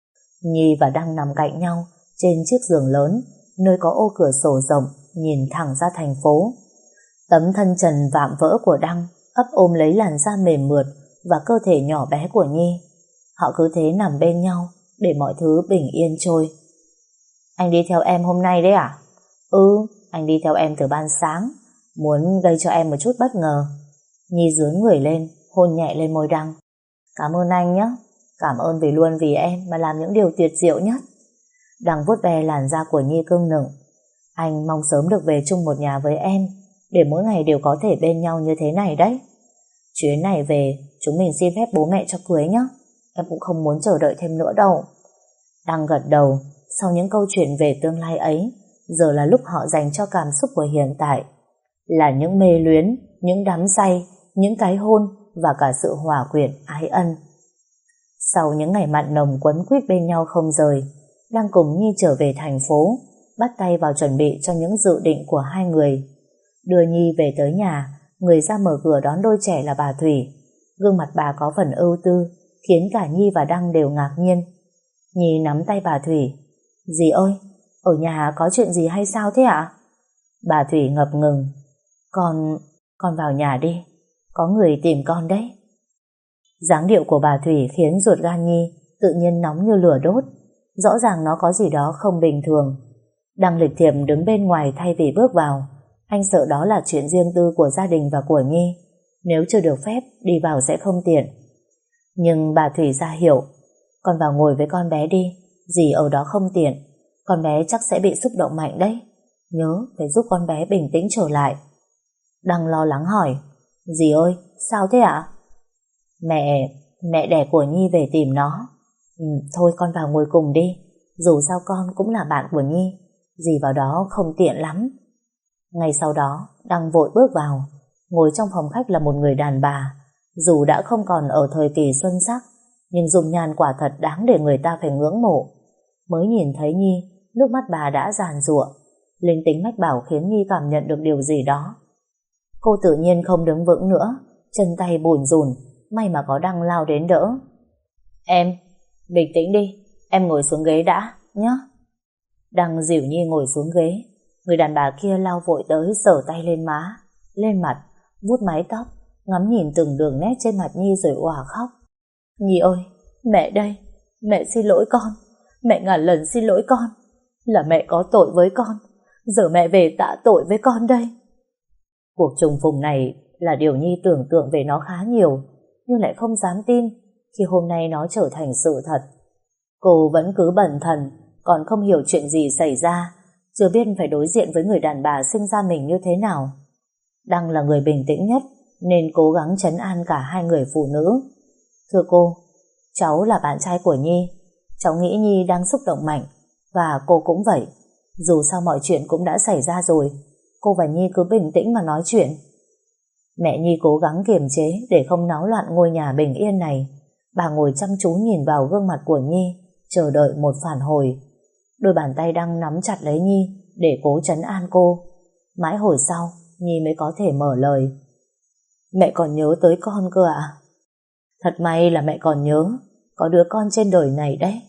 Nhi và Đăng nằm cạnh nhau trên chiếc giường lớn, nơi có ô cửa sổ rộng nhìn thẳng ra thành phố. Tấm thân trần vạm vỡ của Đăng ấp ôm lấy làn da mềm mượt và cơ thể nhỏ bé của Nhi. Họ cứ thế nằm bên nhau để mọi thứ bình yên trôi. Anh đi theo em hôm nay đấy à? Ừ, anh đi theo em từ ban sáng, muốn gây cho em một chút bất ngờ. Nhi dướn người lên, hôn nhẹ lên môi Đăng. Cảm ơn anh nhé, cảm ơn vì luôn vì em mà làm những điều tuyệt diệu nhất. Đăng vuốt ve làn da của Nhi cưng nựng. Anh mong sớm được về chung một nhà với em, để mỗi ngày đều có thể bên nhau như thế này đấy. Chuyến này về, chúng mình xin phép bố mẹ cho cưới nhé. Em cũng không muốn chờ đợi thêm nữa đâu. Đăng gật đầu. Sau những câu chuyện về tương lai ấy, giờ là lúc họ dành cho cảm xúc của hiện tại. Là những mê luyến, những đắm say, những cái hôn và cả sự hòa quyện ái ân. Sau những ngày mặn nồng quấn quýt bên nhau không rời, Đăng cùng Nhi trở về thành phố, bắt tay vào chuẩn bị cho những dự định của hai người. Đưa Nhi về tới nhà, người ra mở cửa đón đôi trẻ là bà Thủy. Gương mặt bà có phần ưu tư, khiến cả Nhi và Đăng đều ngạc nhiên. Nhi nắm tay bà Thủy. Dì ơi, ở nhà có chuyện gì hay sao thế ạ? Bà Thủy ngập ngừng. Con vào nhà đi, có người tìm con đấy. Dáng điệu của bà Thủy khiến ruột gan Nhi tự nhiên nóng như lửa đốt. Rõ ràng nó có gì đó không bình thường. Đăng lịch thiệp đứng bên ngoài thay vì bước vào. Anh sợ đó là chuyện riêng tư của gia đình và của Nhi. Nếu chưa được phép, đi vào sẽ không tiện. Nhưng bà Thủy ra hiệu. Con vào ngồi với con bé đi, dì ở đó không tiện. Con bé chắc sẽ bị xúc động mạnh đấy. Nhớ phải giúp con bé bình tĩnh trở lại. Đăng lo lắng hỏi. Dì ơi, sao thế ạ? Mẹ đẻ của Nhi về tìm nó. Thôi con vào ngồi cùng đi. Dù sao con cũng là bạn của Nhi. Dì vào đó không tiện lắm. Ngay sau đó, Đăng vội bước vào. Ngồi trong phòng khách là một người đàn bà. Dù đã không còn ở thời kỳ xuân sắc, nhưng dung nhan quả thật đáng để người ta phải ngưỡng mộ. Mới nhìn thấy Nhi, nước mắt bà đã giàn giụa. Linh tính mách bảo khiến Nhi cảm nhận được điều gì đó. Cô tự nhiên không đứng vững nữa, chân tay bủn rủn. May mà có Đăng lao đến đỡ. Em, bình tĩnh đi, em ngồi xuống ghế đã, nhé. Đăng dìu Nhi ngồi xuống ghế. Người đàn bà kia lao vội tới, sờ tay lên má, lên mặt, vuốt mái tóc, ngắm nhìn từng đường nét trên mặt Nhi rồi òa khóc. Nhi ơi, mẹ đây, mẹ xin lỗi con, mẹ ngàn lần xin lỗi con, là mẹ có tội với con, giờ mẹ về tạ tội với con đây. Cuộc trùng phùng này là điều Nhi tưởng tượng về nó khá nhiều, nhưng lại không dám tin khi hôm nay nó trở thành sự thật. Cô vẫn cứ bần thần, còn không hiểu chuyện gì xảy ra, chưa biết phải đối diện với người đàn bà sinh ra mình như thế nào. Đăng là người bình tĩnh nhất, nên cố gắng trấn an cả hai người phụ nữ. Thưa cô, cháu là bạn trai của Nhi. Cháu nghĩ Nhi đang xúc động mạnh, và cô cũng vậy. Dù sao mọi chuyện cũng đã xảy ra rồi, cô và Nhi cứ bình tĩnh mà nói chuyện. Mẹ Nhi cố gắng kiềm chế để không náo loạn ngôi nhà bình yên này. Bà ngồi chăm chú nhìn vào gương mặt của Nhi, chờ đợi một phản hồi. Đôi bàn tay đang nắm chặt lấy Nhi để cố trấn an cô. Mãi hồi sau, Nhi mới có thể mở lời. Mẹ còn nhớ tới con cơ ạ? Thật may là mẹ còn nhớ có đứa con trên đời này đấy.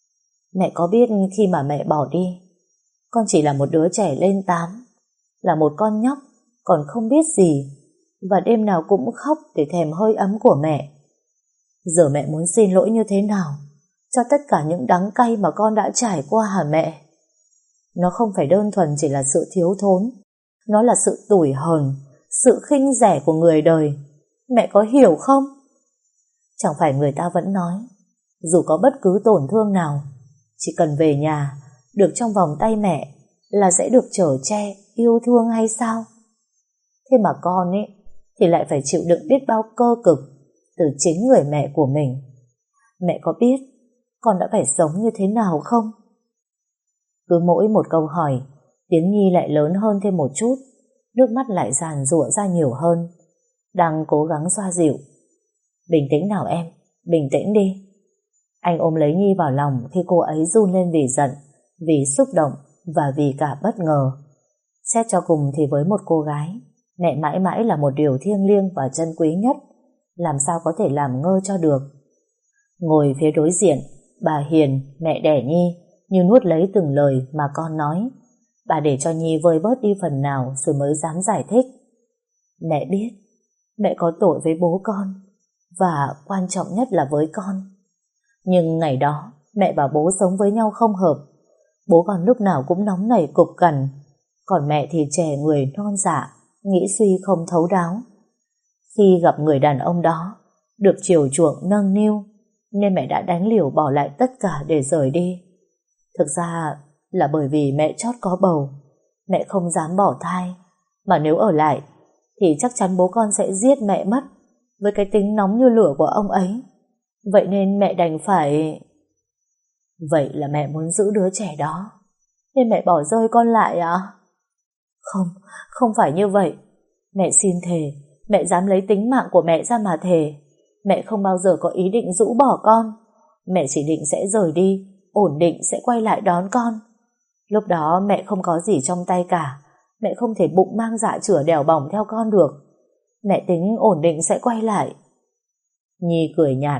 Mẹ có biết khi mà mẹ bỏ đi, con chỉ là một đứa trẻ lên 8, là một con nhóc còn không biết gì, và đêm nào cũng khóc để thèm hơi ấm của mẹ. Giờ mẹ muốn xin lỗi như thế nào cho tất cả những đắng cay mà con đã trải qua hả mẹ? Nó không phải đơn thuần chỉ là sự thiếu thốn, nó là sự tủi hờn, sự khinh rẻ của người đời. Mẹ có hiểu không? Chẳng phải người ta vẫn nói, dù có bất cứ tổn thương nào, chỉ cần về nhà, được trong vòng tay mẹ là sẽ được chở che, yêu thương hay sao? Thế mà con ấy thì lại phải chịu đựng biết bao cơ cực từ chính người mẹ của mình. Mẹ có biết con đã phải sống như thế nào không? Cứ mỗi một câu hỏi, tiếng Nhi lại lớn hơn thêm một chút, nước mắt lại giàn giụa ra nhiều hơn. Đang cố gắng xoa dịu. Bình tĩnh nào em, bình tĩnh đi. Anh ôm lấy Nhi vào lòng khi cô ấy run lên vì giận, vì xúc động và vì cả bất ngờ. Xét cho cùng thì với một cô gái, mẹ mãi mãi là một điều thiêng liêng và trân quý nhất, làm sao có thể làm ngơ cho được. Ngồi phía đối diện, bà Hiền, mẹ đẻ Nhi, như nuốt lấy từng lời mà con nói. Bà để cho Nhi vơi bớt đi phần nào rồi mới dám giải thích. Mẹ biết mẹ có tội với bố con, và quan trọng nhất là với con. Nhưng ngày đó mẹ và bố sống với nhau không hợp. Bố con lúc nào cũng nóng nảy cục cằn, còn mẹ thì trẻ người non dạ, nghĩ suy không thấu đáo. Khi gặp người đàn ông đó, được chiều chuộng nâng niu, nên mẹ đã đánh liều bỏ lại tất cả để rời đi. Thực ra là bởi vì mẹ chót có bầu, mẹ không dám bỏ thai, mà nếu ở lại thì chắc chắn bố con sẽ giết mẹ mất, với cái tính nóng như lửa của ông ấy. Vậy nên mẹ đành phải... Vậy là mẹ muốn giữ đứa trẻ đó, nên mẹ bỏ rơi con lại à? Không, không phải như vậy. Mẹ xin thề, mẹ dám lấy tính mạng của mẹ ra mà thề. Mẹ không bao giờ có ý định rũ bỏ con. Mẹ chỉ định sẽ rời đi, ổn định sẽ quay lại đón con. Lúc đó mẹ không có gì trong tay cả. Mẹ không thể bụng mang dạ chửa đèo bỏng theo con được. Mẹ tính ổn định sẽ quay lại. Nhi cười nhạt.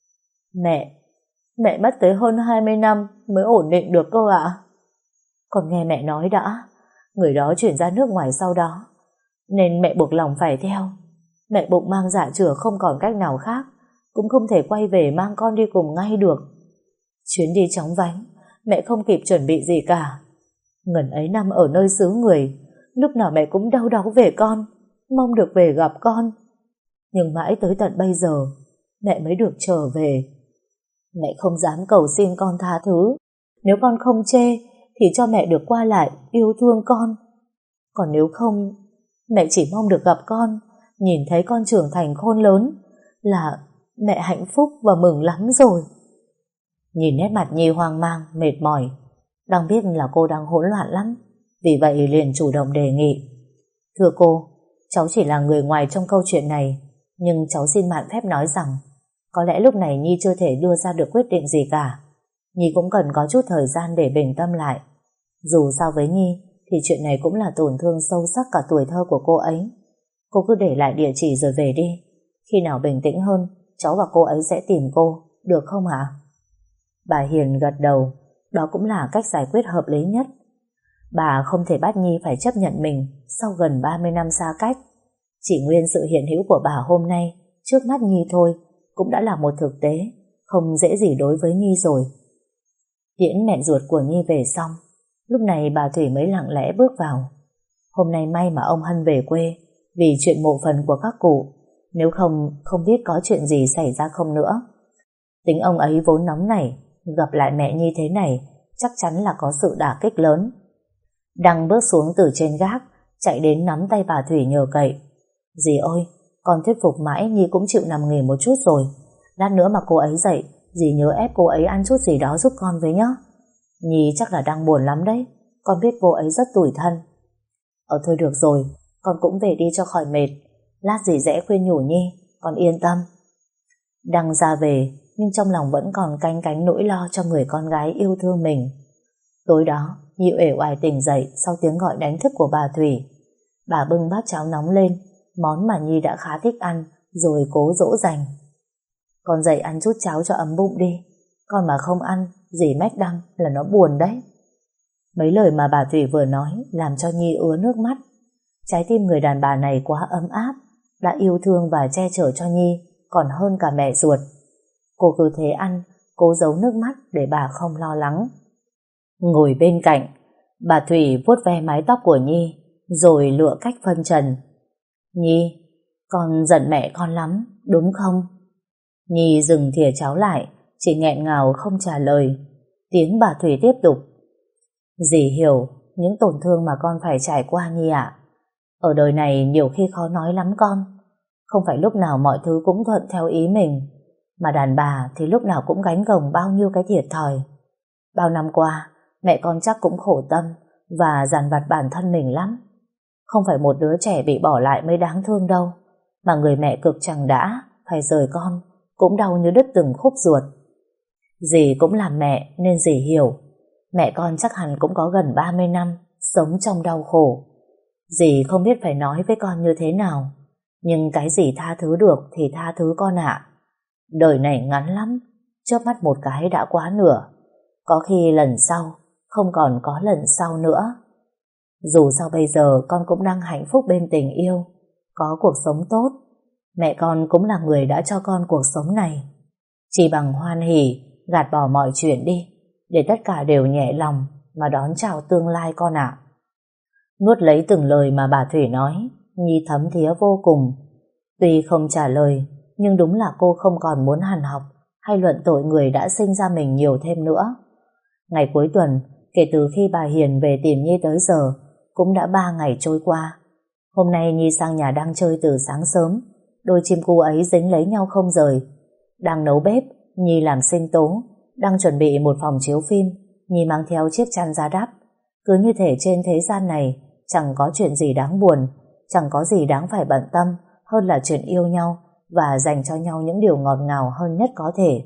Mẹ mất tới hơn 20 năm mới ổn định được cơ ạ. Con nghe mẹ nói đã. Người đó chuyển ra nước ngoài sau đó, nên mẹ buộc lòng phải theo. Mẹ bụng mang dạ chửa không còn cách nào khác, cũng không thể quay về mang con đi cùng ngay được. Chuyến đi chóng vánh, mẹ không kịp chuẩn bị gì cả. Ngần ấy năm ở nơi xứ người, lúc nào mẹ cũng đau đáu về con, mong được về gặp con. Nhưng mãi tới tận bây giờ mẹ mới được trở về. Mẹ không dám cầu xin con tha thứ. Nếu con không chê thì cho mẹ được qua lại yêu thương con. Còn nếu không, mẹ chỉ mong được gặp con, nhìn thấy con trưởng thành khôn lớn là mẹ hạnh phúc và mừng lắm rồi. Nhìn nét mặt Nhi hoang mang, mệt mỏi, đang biết là cô đang hỗn loạn lắm, vì vậy liền chủ động đề nghị. Thưa cô, cháu chỉ là người ngoài trong câu chuyện này, nhưng cháu xin mạn phép nói rằng có lẽ lúc này Nhi chưa thể đưa ra được quyết định gì cả. Nhi cũng cần có chút thời gian để bình tâm lại. Dù sao với Nhi thì chuyện này cũng là tổn thương sâu sắc cả tuổi thơ của cô ấy. Cô cứ để lại địa chỉ rồi về đi. Khi nào bình tĩnh hơn, cháu và cô ấy sẽ tìm cô, được không ạ? Bà Hiền gật đầu. Đó cũng là cách giải quyết hợp lý nhất. Bà không thể bắt Nhi phải chấp nhận mình sau gần 30 năm xa cách. Chỉ nguyên sự hiện hữu của bà hôm nay trước mắt Nhi thôi cũng đã là một thực tế không dễ gì đối với Nhi rồi. Tiễn mẹ ruột của Nhi về xong, lúc này bà Thủy mới lặng lẽ bước vào. Hôm nay may mà ông Hân về quê vì chuyện mộ phần của các cụ, nếu không biết có chuyện gì xảy ra không nữa. Tính ông ấy vốn nóng nảy, gặp lại mẹ Nhi thế này chắc chắn là có sự đả kích lớn. Đăng bước xuống từ trên gác, chạy đến nắm tay bà Thủy nhờ cậy. Dì ơi, con thuyết phục mãi Nhi cũng chịu nằm nghỉ một chút rồi. Lát nữa mà cô ấy dậy, dì nhớ ép cô ấy ăn chút gì đó giúp con với nhé. Nhi chắc là đang buồn lắm đấy, con biết cô ấy rất tủi thân. Thôi được rồi, con cũng về đi cho khỏi mệt. Lát dì sẽ khuyên nhủ Nhi, con yên tâm. Đăng ra về, nhưng trong lòng vẫn còn canh cánh nỗi lo cho người con gái yêu thương mình. Tối đó, Nhi uể oải tỉnh dậy sau tiếng gọi đánh thức của bà Thủy. Bà bưng bát cháo nóng lên, món mà Nhi đã khá thích ăn, rồi cố dỗ dành. Con dậy ăn chút cháo cho ấm bụng đi, con mà không ăn, dì mách Đăng là nó buồn đấy. Mấy lời mà bà Thủy vừa nói làm cho Nhi ứa nước mắt. Trái tim người đàn bà này quá ấm áp, đã yêu thương và che chở cho Nhi còn hơn cả mẹ ruột. Cô cứ thế ăn, cố giấu nước mắt để bà không lo lắng. Ngồi bên cạnh, bà Thủy vuốt ve mái tóc của Nhi, rồi lựa cách phân trần. Nhi, con giận mẹ con lắm, đúng không? Nhi dừng thìa cháo lại, chỉ nghẹn ngào không trả lời. Tiếng bà Thủy tiếp tục. Dì hiểu những tổn thương mà con phải trải qua Nhi ạ. Ở đời này nhiều khi khó nói lắm con. Không phải lúc nào mọi thứ cũng thuận theo ý mình, mà đàn bà thì lúc nào cũng gánh gồng bao nhiêu cái thiệt thòi. Bao năm qua, mẹ con chắc cũng khổ tâm và dằn vặt bản thân mình lắm. Không phải một đứa trẻ bị bỏ lại mới đáng thương đâu, mà người mẹ cực chẳng đã phải rời con cũng đau như đứt từng khúc ruột. Dì cũng là mẹ nên dì hiểu. Mẹ con chắc hẳn cũng có gần 30 năm sống trong đau khổ. Dì không biết phải nói với con như thế nào, nhưng cái gì tha thứ được thì tha thứ con ạ. Đời này ngắn lắm, chớp mắt một cái đã quá nửa. Có khi lần sau không còn có lần sau nữa. Dù sao bây giờ con cũng đang hạnh phúc bên tình yêu, có cuộc sống tốt. Mẹ con cũng là người đã cho con cuộc sống này. Chỉ bằng hoan hỉ gạt bỏ mọi chuyện đi, để tất cả đều nhẹ lòng mà đón chào tương lai con ạ. Nuốt lấy từng lời mà bà Thủy nói, Nhi thấm thía vô cùng. Tuy không trả lời, nhưng đúng là cô không còn muốn hằn học hay luận tội người đã sinh ra mình nhiều thêm nữa. Ngày cuối tuần, kể từ khi bà Hiền về tìm Nhi tới giờ, cũng đã 3 ngày trôi qua. Hôm nay Nhi sang nhà đang chơi từ sáng sớm, đôi chim cu ấy dính lấy nhau không rời. Đang nấu bếp, Nhi làm sinh tố, đang chuẩn bị một phòng chiếu phim, Nhi mang theo chiếc chăn ra đắp. Cứ như thể trên thế gian này chẳng có chuyện gì đáng buồn, chẳng có gì đáng phải bận tâm hơn là chuyện yêu nhau và dành cho nhau những điều ngọt ngào hơn nhất có thể.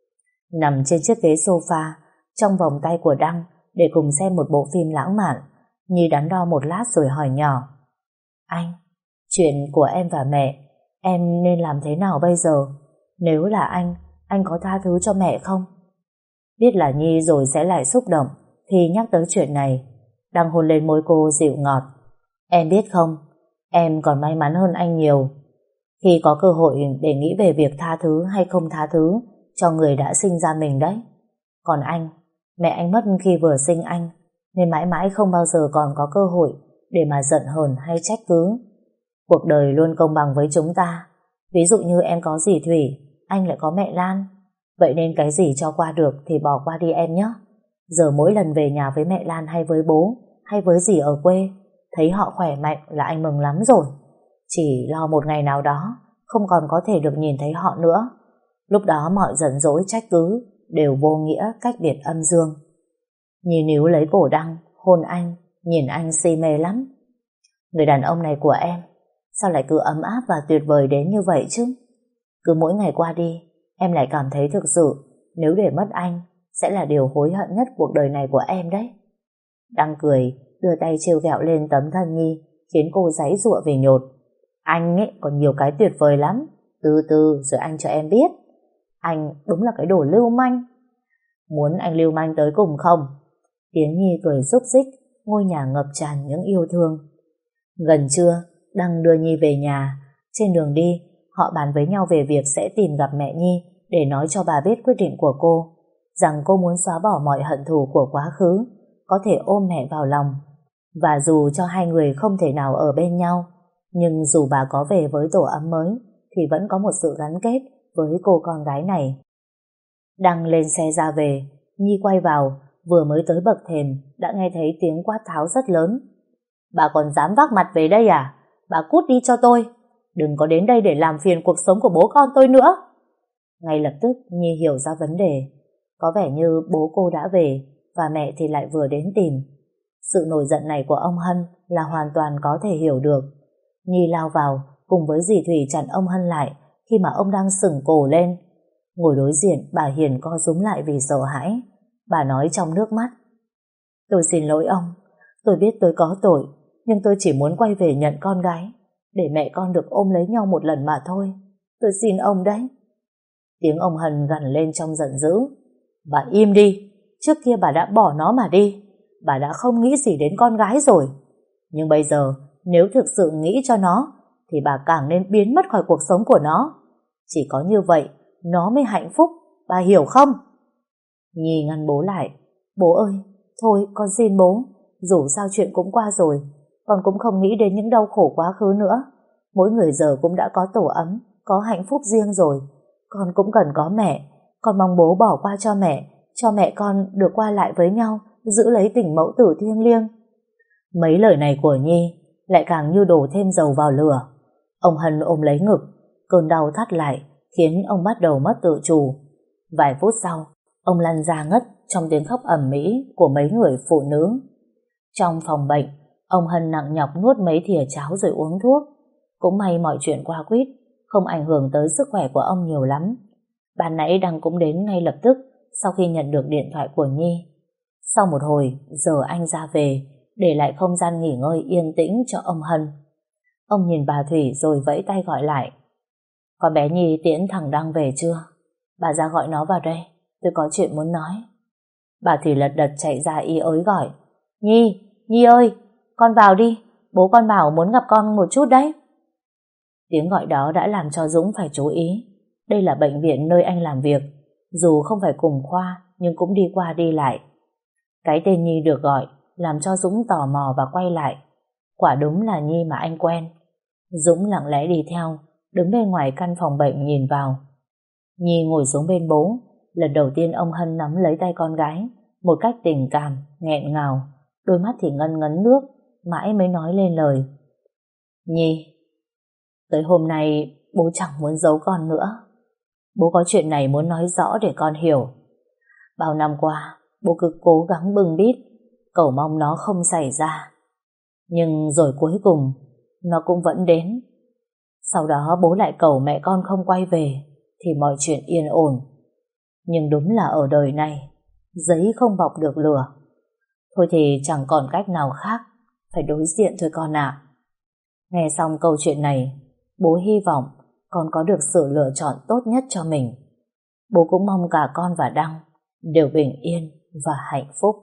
Nằm trên chiếc ghế sofa, trong vòng tay của Đăng để cùng xem một bộ phim lãng mạn, Nhi đắn đo một lát rồi hỏi nhỏ: Anh, chuyện của em và mẹ, em nên làm thế nào bây giờ? Nếu là anh có tha thứ cho mẹ không? Biết là Nhi rồi sẽ lại xúc động khi nhắc tới chuyện này. Đăng hôn lên môi cô dịu ngọt. Em biết không, em còn may mắn hơn anh nhiều khi có cơ hội để nghĩ về việc tha thứ hay không tha thứ cho người đã sinh ra mình đấy. Còn anh, mẹ anh mất khi vừa sinh anh, nên mãi mãi không bao giờ còn có cơ hội để mà giận hờn hay trách cứ. Cuộc đời luôn công bằng với chúng ta. Ví dụ như em có dì Thủy, anh lại có mẹ Lan. Vậy nên cái gì cho qua được thì bỏ qua đi em nhé. Giờ mỗi lần về nhà với mẹ Lan hay với bố hay với dì ở quê, thấy họ khỏe mạnh là anh mừng lắm rồi. Chỉ lo một ngày nào đó không còn có thể được nhìn thấy họ nữa. Lúc đó mọi giận dỗi trách cứ đều vô nghĩa, cách biệt âm dương. Nhìn níu lấy cổ Đăng, hôn anh, nhìn anh si mê lắm. Người đàn ông này của em sao lại cứ ấm áp và tuyệt vời đến như vậy chứ? Cứ mỗi ngày qua đi, em lại cảm thấy thực sự nếu để mất anh sẽ là điều hối hận nhất cuộc đời này của em đấy. Đăng cười, đưa tay trêu ghẹo lên tấm thân Nhi, khiến cô giãy giụa vì nhột. Anh ấy còn nhiều cái tuyệt vời lắm, từ từ rồi anh cho em biết. Anh đúng là cái đồ lưu manh. Muốn anh lưu manh tới cùng không? Tiếng Nhi cười rúc rích, ngôi nhà ngập tràn những yêu thương. Gần trưa, Đăng đưa Nhi về nhà. Trên đường đi, họ bàn với nhau về việc sẽ tìm gặp mẹ Nhi để nói cho bà biết quyết định của cô, rằng cô muốn xóa bỏ mọi hận thù của quá khứ, có thể ôm mẹ vào lòng. Và dù cho hai người không thể nào ở bên nhau, nhưng dù bà có về với tổ ấm mới thì vẫn có một sự gắn kết với cô con gái này. Đăng lên xe ra về, Nhi quay vào, vừa mới tới bậc thềm đã nghe thấy tiếng quát tháo rất lớn. Bà còn dám vác mặt về đây à? Bà cút đi cho tôi, đừng có đến đây để làm phiền cuộc sống của bố con tôi nữa. Ngay lập tức Nhi hiểu ra vấn đề. Có vẻ như bố cô đã về và mẹ thì lại vừa đến tìm. Sự nổi giận này của ông Hân là hoàn toàn có thể hiểu được. Nhi lao vào cùng với dì Thủy chặn ông Hân lại khi mà ông đang sừng cổ lên. Ngồi đối diện, bà Hiền co rúm lại vì sợ hãi. Bà nói trong nước mắt: Tôi xin lỗi ông, tôi biết tôi có tội, nhưng tôi chỉ muốn quay về nhận con gái, để mẹ con được ôm lấy nhau một lần mà thôi. Tôi xin ông đấy. Tiếng ông Hân gằn lên trong giận dữ. Bà im đi, trước kia bà đã bỏ nó mà đi, bà đã không nghĩ gì đến con gái rồi. Nhưng bây giờ, nếu thực sự nghĩ cho nó, thì bà càng nên biến mất khỏi cuộc sống của nó. Chỉ có như vậy, nó mới hạnh phúc, bà hiểu không? Nhi ngăn bố lại. Bố ơi, thôi con xin bố, dù sao chuyện cũng qua rồi, con cũng không nghĩ đến những đau khổ quá khứ nữa. Mỗi người giờ cũng đã có tổ ấm, có hạnh phúc riêng rồi. Con cũng cần có mẹ. Con mong bố bỏ qua cho mẹ con được qua lại với nhau, giữ lấy tình mẫu tử thiêng liêng. Mấy lời này của Nhi lại càng như đổ thêm dầu vào lửa. Ông Hân ôm lấy ngực, cơn đau thắt lại khiến ông bắt đầu mất tự chủ. Vài phút sau, ông lăn ra ngất trong tiếng khóc ầm ĩ của mấy người phụ nữ. Trong phòng bệnh, ông Hân nặng nhọc nuốt mấy thìa cháo rồi uống thuốc. Cũng may mọi chuyện qua quýt, không ảnh hưởng tới sức khỏe của ông nhiều lắm. Ban nãy Đăng cũng đến ngay lập tức sau khi nhận được điện thoại của Nhi. Sau một hồi, giờ anh ra về, để lại không gian nghỉ ngơi yên tĩnh cho ông Hân. Ông nhìn bà Thủy rồi vẫy tay gọi lại. Con bé Nhi tiễn thằng Đăng về chưa? Bà ra gọi nó vào đây, tôi có chuyện muốn nói. Bà Thủy lật đật chạy ra y ới gọi. Nhi ơi, con vào đi, bố con bảo muốn gặp con một chút đấy. Tiếng gọi đó đã làm cho Dũng phải chú ý. Đây là bệnh viện nơi anh làm việc, dù không phải cùng khoa nhưng cũng đi qua đi lại. Cái tên Nhi được gọi làm cho Dũng tò mò và quay lại. Quả đúng là Nhi mà anh quen. Dũng lặng lẽ đi theo, đứng bên ngoài căn phòng bệnh nhìn vào. Nhi ngồi xuống bên bố. Lần đầu tiên ông Hân nắm lấy tay con gái một cách tình cảm, nghẹn ngào, đôi mắt thì ngân ngấn nước, mãi mới nói lên lời. Nhi, tới hôm nay bố chẳng muốn giấu con nữa. Bố có chuyện này muốn nói rõ để con hiểu. Bao năm qua bố cứ cố gắng bưng bít, cầu mong nó không xảy ra. Nhưng rồi cuối cùng nó cũng vẫn đến. Sau đó bố lại cầu mẹ con không quay về thì mọi chuyện yên ổn. Nhưng đúng là ở đời này giấy không bọc được lửa. Thôi thì chẳng còn cách nào khác, phải đối diện thôi con ạ. Nghe xong câu chuyện này, bố hy vọng con có được sự lựa chọn tốt nhất cho mình. Bố cũng mong cả con và Đăng đều bình yên và hạnh phúc.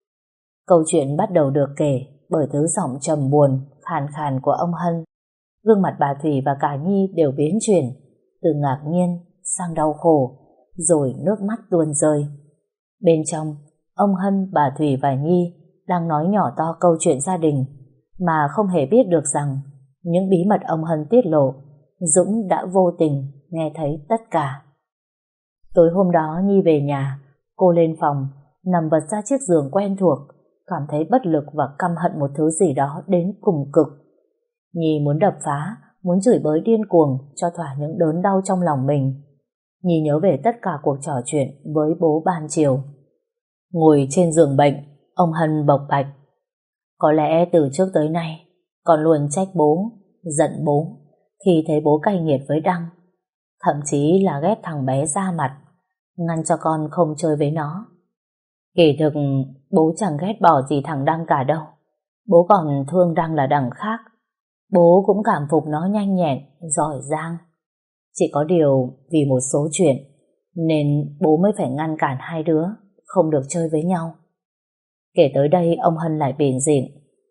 Câu chuyện bắt đầu được kể bởi thứ giọng trầm buồn, khàn khàn của ông Hân. Gương mặt bà Thủy và cả Nhi đều biến chuyển từ ngạc nhiên sang đau khổ, rồi nước mắt tuôn rơi. Bên trong, ông Hân, bà Thủy và Nhi đang nói nhỏ to câu chuyện gia đình, mà không hề biết được rằng những bí mật ông Hân tiết lộ, Dũng đã vô tình nghe thấy tất cả. Tối hôm đó Nhi về nhà, cô lên phòng, nằm vật ra chiếc giường quen thuộc, cảm thấy bất lực và căm hận một thứ gì đó đến cùng cực. Nhi muốn đập phá, muốn chửi bới điên cuồng cho thỏa những đớn đau trong lòng mình. Nhi nhớ về tất cả cuộc trò chuyện với bố ban chiều. Ngồi trên giường bệnh, ông Hân bộc bạch. Có lẽ từ trước tới nay con luôn trách bố, giận bố khi thấy bố cay nghiệt với Đăng, thậm chí là ghét thằng bé ra mặt, ngăn cho con không chơi với nó. Kỳ thực bố chẳng ghét bỏ gì thằng Đăng cả đâu. Bố còn thương Đăng là đằng khác. Bố cũng cảm phục nó nhanh nhẹn, giỏi giang. Chỉ có điều vì một số chuyện nên bố mới phải ngăn cản hai đứa không được chơi với nhau. Kể tới đây ông Hân lại bền dịn.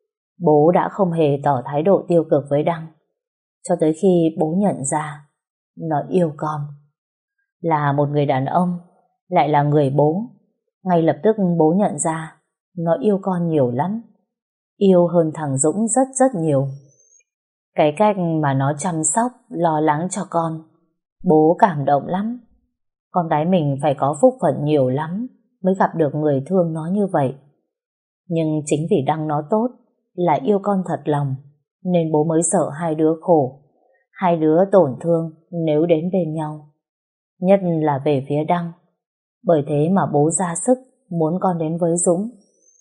Bố đã không hề tỏ thái độ tiêu cực với Đăng, cho tới khi bố nhận ra nó yêu con. Là một người đàn ông, lại là người bố. Ngay lập tức bố nhận ra nó yêu con nhiều lắm. Yêu hơn thằng Dũng rất rất nhiều. Cái cách mà nó chăm sóc, lo lắng cho con, bố cảm động lắm. Con gái mình phải có phúc phận nhiều lắm mới gặp được người thương nó như vậy. Nhưng chính vì Đăng nó tốt, lại yêu con thật lòng, nên bố mới sợ hai đứa khổ, hai đứa tổn thương nếu đến bên nhau. Nhất là về phía Đăng. Bởi thế mà bố ra sức muốn con đến với Dũng.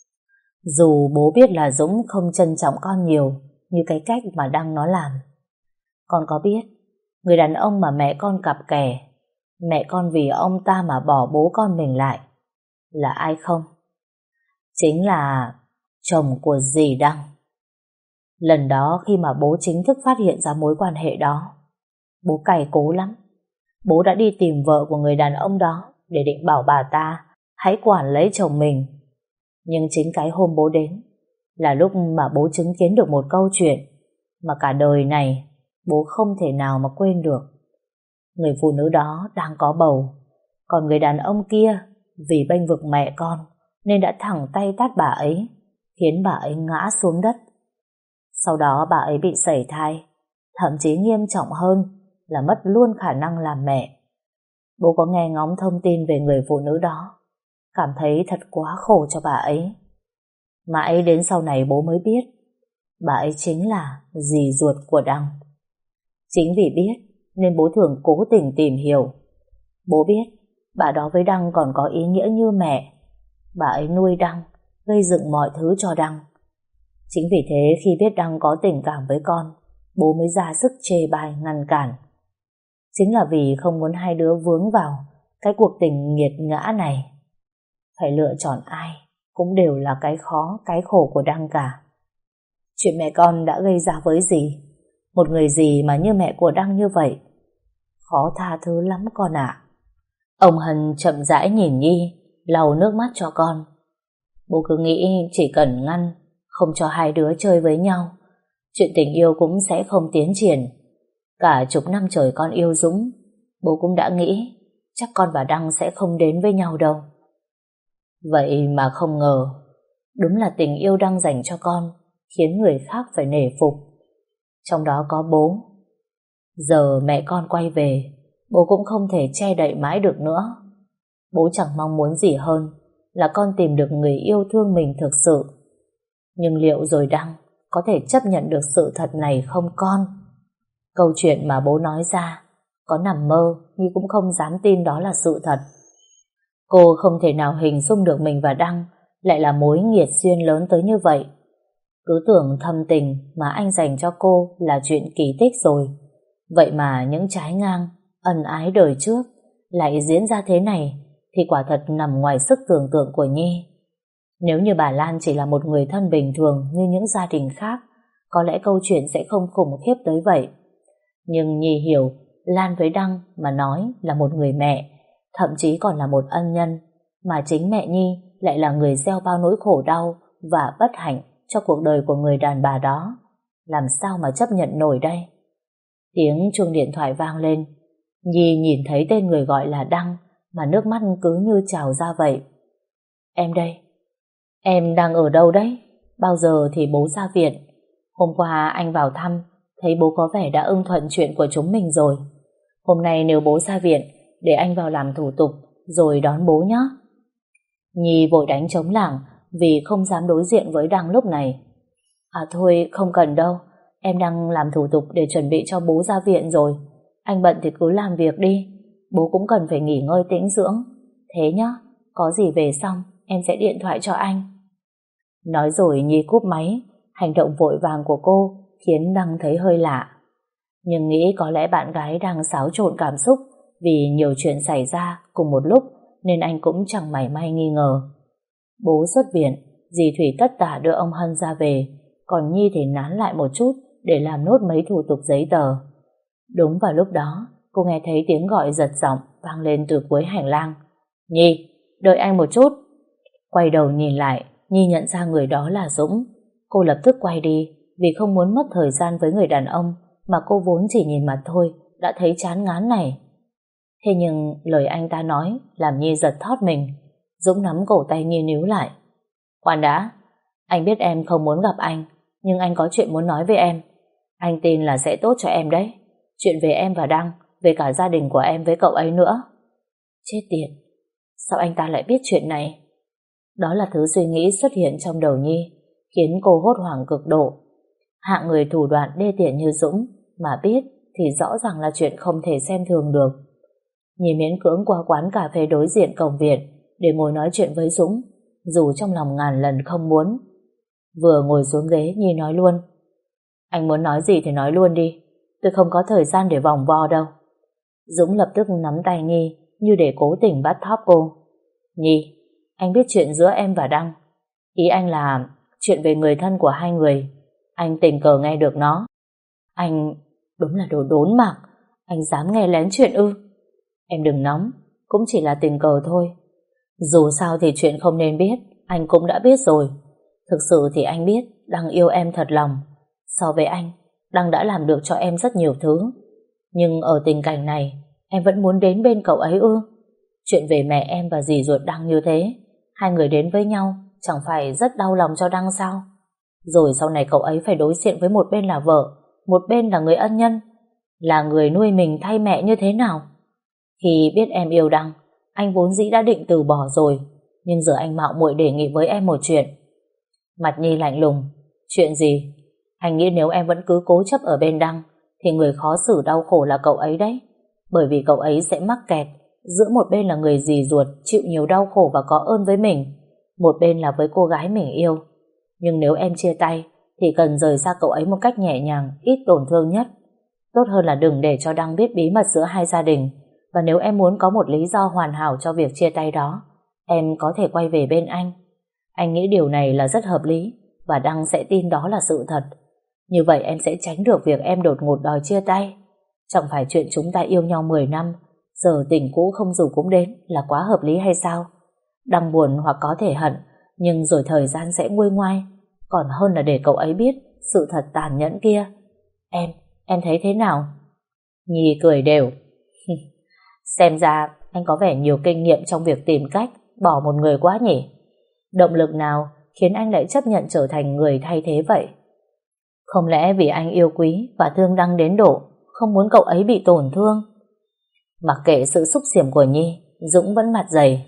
Dù bố biết là Dũng không trân trọng con nhiều như cái cách mà Đăng nó làm. Con có biết người đàn ông mà mẹ con cặp kè, mẹ con vì ông ta mà bỏ bố con mình lại là ai không? Chính là chồng của dì Đăng. Lần đó khi mà bố chính thức phát hiện ra mối quan hệ đó, bố cày cố lắm. Bố đã đi tìm vợ của người đàn ông đó để định bảo bà ta hãy quản lấy chồng mình. Nhưng chính cái hôm bố đến là lúc mà bố chứng kiến được một câu chuyện mà cả đời này bố không thể nào mà quên được. Người phụ nữ đó đang có bầu, còn người đàn ông kia vì bênh vực mẹ con nên đã thẳng tay tát bà ấy, khiến bà ấy ngã xuống đất. Sau đó bà ấy bị sẩy thai, thậm chí nghiêm trọng hơn là mất luôn khả năng làm mẹ. Bố có nghe ngóng thông tin về người phụ nữ đó, cảm thấy thật quá khổ cho bà ấy. Mãi đến sau này bố mới biết bà ấy chính là dì ruột của Đăng. Chính vì biết nên bố thường cố tình tìm hiểu. Bố biết bà đó với Đăng còn có ý nghĩa như mẹ. Bà ấy nuôi Đăng, gây dựng mọi thứ cho Đăng. Chính vì thế khi biết Đăng có tình cảm với con, bố mới ra sức chê bai ngăn cản. Chính là vì không muốn hai đứa vướng vào cái cuộc tình nghiệt ngã này. Phải lựa chọn ai cũng đều là cái khó, cái khổ của Đăng cả. Chuyện mẹ con đã gây ra với dì, một người dì mà như mẹ của Đăng như vậy, khó tha thứ lắm con ạ. Ông Hân chậm rãi nhìn Nhi, lau nước mắt cho con. Bố cứ nghĩ chỉ cần ngăn, không cho hai đứa chơi với nhau, chuyện tình yêu cũng sẽ không tiến triển. Cả chục năm trời con yêu Dũng, bố cũng đã nghĩ chắc con và Đăng sẽ không đến với nhau đâu. Vậy mà không ngờ, đúng là tình yêu Đăng dành cho con khiến người khác phải nể phục. Trong đó có bố. Giờ mẹ con quay về, bố cũng không thể che đậy mãi được nữa. Bố chẳng mong muốn gì hơn là con tìm được người yêu thương mình thực sự. Nhưng liệu rồi Đăng có thể chấp nhận được sự thật này không con? Câu chuyện mà bố nói ra, có nằm mơ nhưng cũng không dám tin đó là sự thật. Cô không thể nào hình dung được mình và Đăng lại là mối nghiệt duyên lớn tới như vậy. Cứ tưởng thâm tình mà anh dành cho cô là chuyện kỳ tích rồi. Vậy mà những trái ngang, ân ái đời trước lại diễn ra thế này thì quả thật nằm ngoài sức tưởng tượng của Nhi. Nếu như bà Lan chỉ là một người thân bình thường như những gia đình khác, có lẽ câu chuyện sẽ không khủng khiếp tới vậy. Nhưng Nhi hiểu Lan với Đăng mà nói là một người mẹ, thậm chí còn là một ân nhân, mà chính mẹ Nhi lại là người gieo bao nỗi khổ đau và bất hạnh cho cuộc đời của người đàn bà đó. Làm sao mà chấp nhận nổi đây? Tiếng chuông điện thoại vang lên. Nhi nhìn thấy tên người gọi là Đăng mà nước mắt cứ như trào ra vậy. Em đây. Em đang ở đâu đấy? Bao giờ thì bố ra viện? Hôm qua anh vào thăm, thấy bố có vẻ đã ưng thuận chuyện của chúng mình rồi. Hôm nay nếu bố ra viện, để anh vào làm thủ tục rồi đón bố nhé. Nhi vội đánh trống lảng vì không dám đối diện với Đăng lúc này. À thôi, không cần đâu. Em đang làm thủ tục để chuẩn bị cho bố ra viện rồi. Anh bận thì cứ làm việc đi. Bố cũng cần phải nghỉ ngơi tĩnh dưỡng. Thế nhá, có gì về xong em sẽ điện thoại cho anh. Nói rồi Nhi cúp máy. Hành động vội vàng của cô khiến Đăng thấy hơi lạ. Nhưng nghĩ có lẽ bạn gái đang xáo trộn cảm xúc vì nhiều chuyện xảy ra cùng một lúc, nên anh cũng chẳng mảy may nghi ngờ. Bố xuất viện, dì Thủy tất tả đưa ông Hân ra về, còn Nhi thì nán lại một chút để làm nốt mấy thủ tục giấy tờ. Đúng vào lúc đó, cô nghe thấy tiếng gọi giật giọng vang lên từ cuối hành lang. Nhi, đợi anh một chút. Quay đầu nhìn lại, Nhi nhận ra người đó là Dũng. Cô lập tức quay đi vì không muốn mất thời gian với người đàn ông mà cô vốn chỉ nhìn mặt thôi đã thấy chán ngán này. Thế nhưng lời anh ta nói làm Nhi giật thót mình. Dũng nắm cổ tay Nhi níu lại. Khoan đã, anh biết em không muốn gặp anh, nhưng anh có chuyện muốn nói với em. Anh tin là sẽ tốt cho em đấy. Chuyện về em và Đăng, về cả gia đình của em với cậu ấy nữa. Chết tiệt, sao anh ta lại biết chuyện này? Đó là thứ suy nghĩ xuất hiện trong đầu Nhi, khiến cô hốt hoảng cực độ. Hạng người thủ đoạn đê tiện như Dũng mà biết thì rõ ràng là chuyện không thể xem thường được. Nhi miễn cưỡng qua quán cà phê đối diện cổng viện để ngồi nói chuyện với Dũng, dù trong lòng ngàn lần không muốn. Vừa ngồi xuống ghế, Nhi nói luôn. Anh muốn nói gì thì nói luôn đi, tôi không có thời gian để vòng vo đâu. Dũng lập tức nắm tay Nhi như để cố tình bắt thóp cô. Nhi, anh biết chuyện giữa em và Đăng. Ý anh là chuyện về người thân của hai người. Anh tình cờ nghe được nó. Anh đúng là đồ đốn mạc. Anh dám nghe lén chuyện ư? Em đừng nóng, cũng chỉ là tình cờ thôi. Dù sao thì chuyện không nên biết anh cũng đã biết rồi. Thực sự thì anh biết Đăng yêu em thật lòng. So với anh, Đăng đã làm được cho em rất nhiều thứ. Nhưng ở tình cảnh này, em vẫn muốn đến bên cậu ấy ư? Chuyện về mẹ em và dì ruột Đăng như thế, hai người đến với nhau chẳng phải rất đau lòng cho Đăng sao? Rồi sau này cậu ấy phải đối diện với một bên là vợ, một bên là người ân nhân, là người nuôi mình thay mẹ như thế nào? Khi biết em yêu Đăng, anh vốn dĩ đã định từ bỏ rồi, nhưng giờ anh mạo muội đề nghị với em một chuyện. Mặt Nhi lạnh lùng. Chuyện gì? Anh nghĩ nếu em vẫn cứ cố chấp ở bên Đăng thì người khó xử đau khổ là cậu ấy đấy. Bởi vì cậu ấy sẽ mắc kẹt giữa một bên là người dì ruột chịu nhiều đau khổ và có ơn với mình, một bên là với cô gái mình yêu. Nhưng nếu em chia tay thì cần rời xa cậu ấy một cách nhẹ nhàng, ít tổn thương nhất. Tốt hơn là đừng để cho Đăng biết bí mật giữa hai gia đình. Và nếu em muốn có một lý do hoàn hảo cho việc chia tay đó, em có thể quay về bên anh. Anh nghĩ điều này là rất hợp lý và Đăng sẽ tin đó là sự thật. Như vậy em sẽ tránh được việc em đột ngột đòi chia tay. Chẳng phải chuyện chúng ta yêu nhau 10 năm, giờ tình cũ không dù cũng đến là quá hợp lý hay sao? Đăng buồn hoặc có thể hận, nhưng rồi thời gian sẽ nguôi ngoai. Còn hơn là để cậu ấy biết sự thật tàn nhẫn kia. Em thấy thế nào? Nhi cười đều. Xem ra anh có vẻ nhiều kinh nghiệm trong việc tìm cách bỏ một người quá nhỉ. Động lực nào khiến anh lại chấp nhận trở thành người thay thế vậy? Không lẽ vì anh yêu quý và thương Đăng đến độ không muốn cậu ấy bị tổn thương? Mặc kệ sự xúc xỉm của Nhi, Dũng vẫn mặt dày.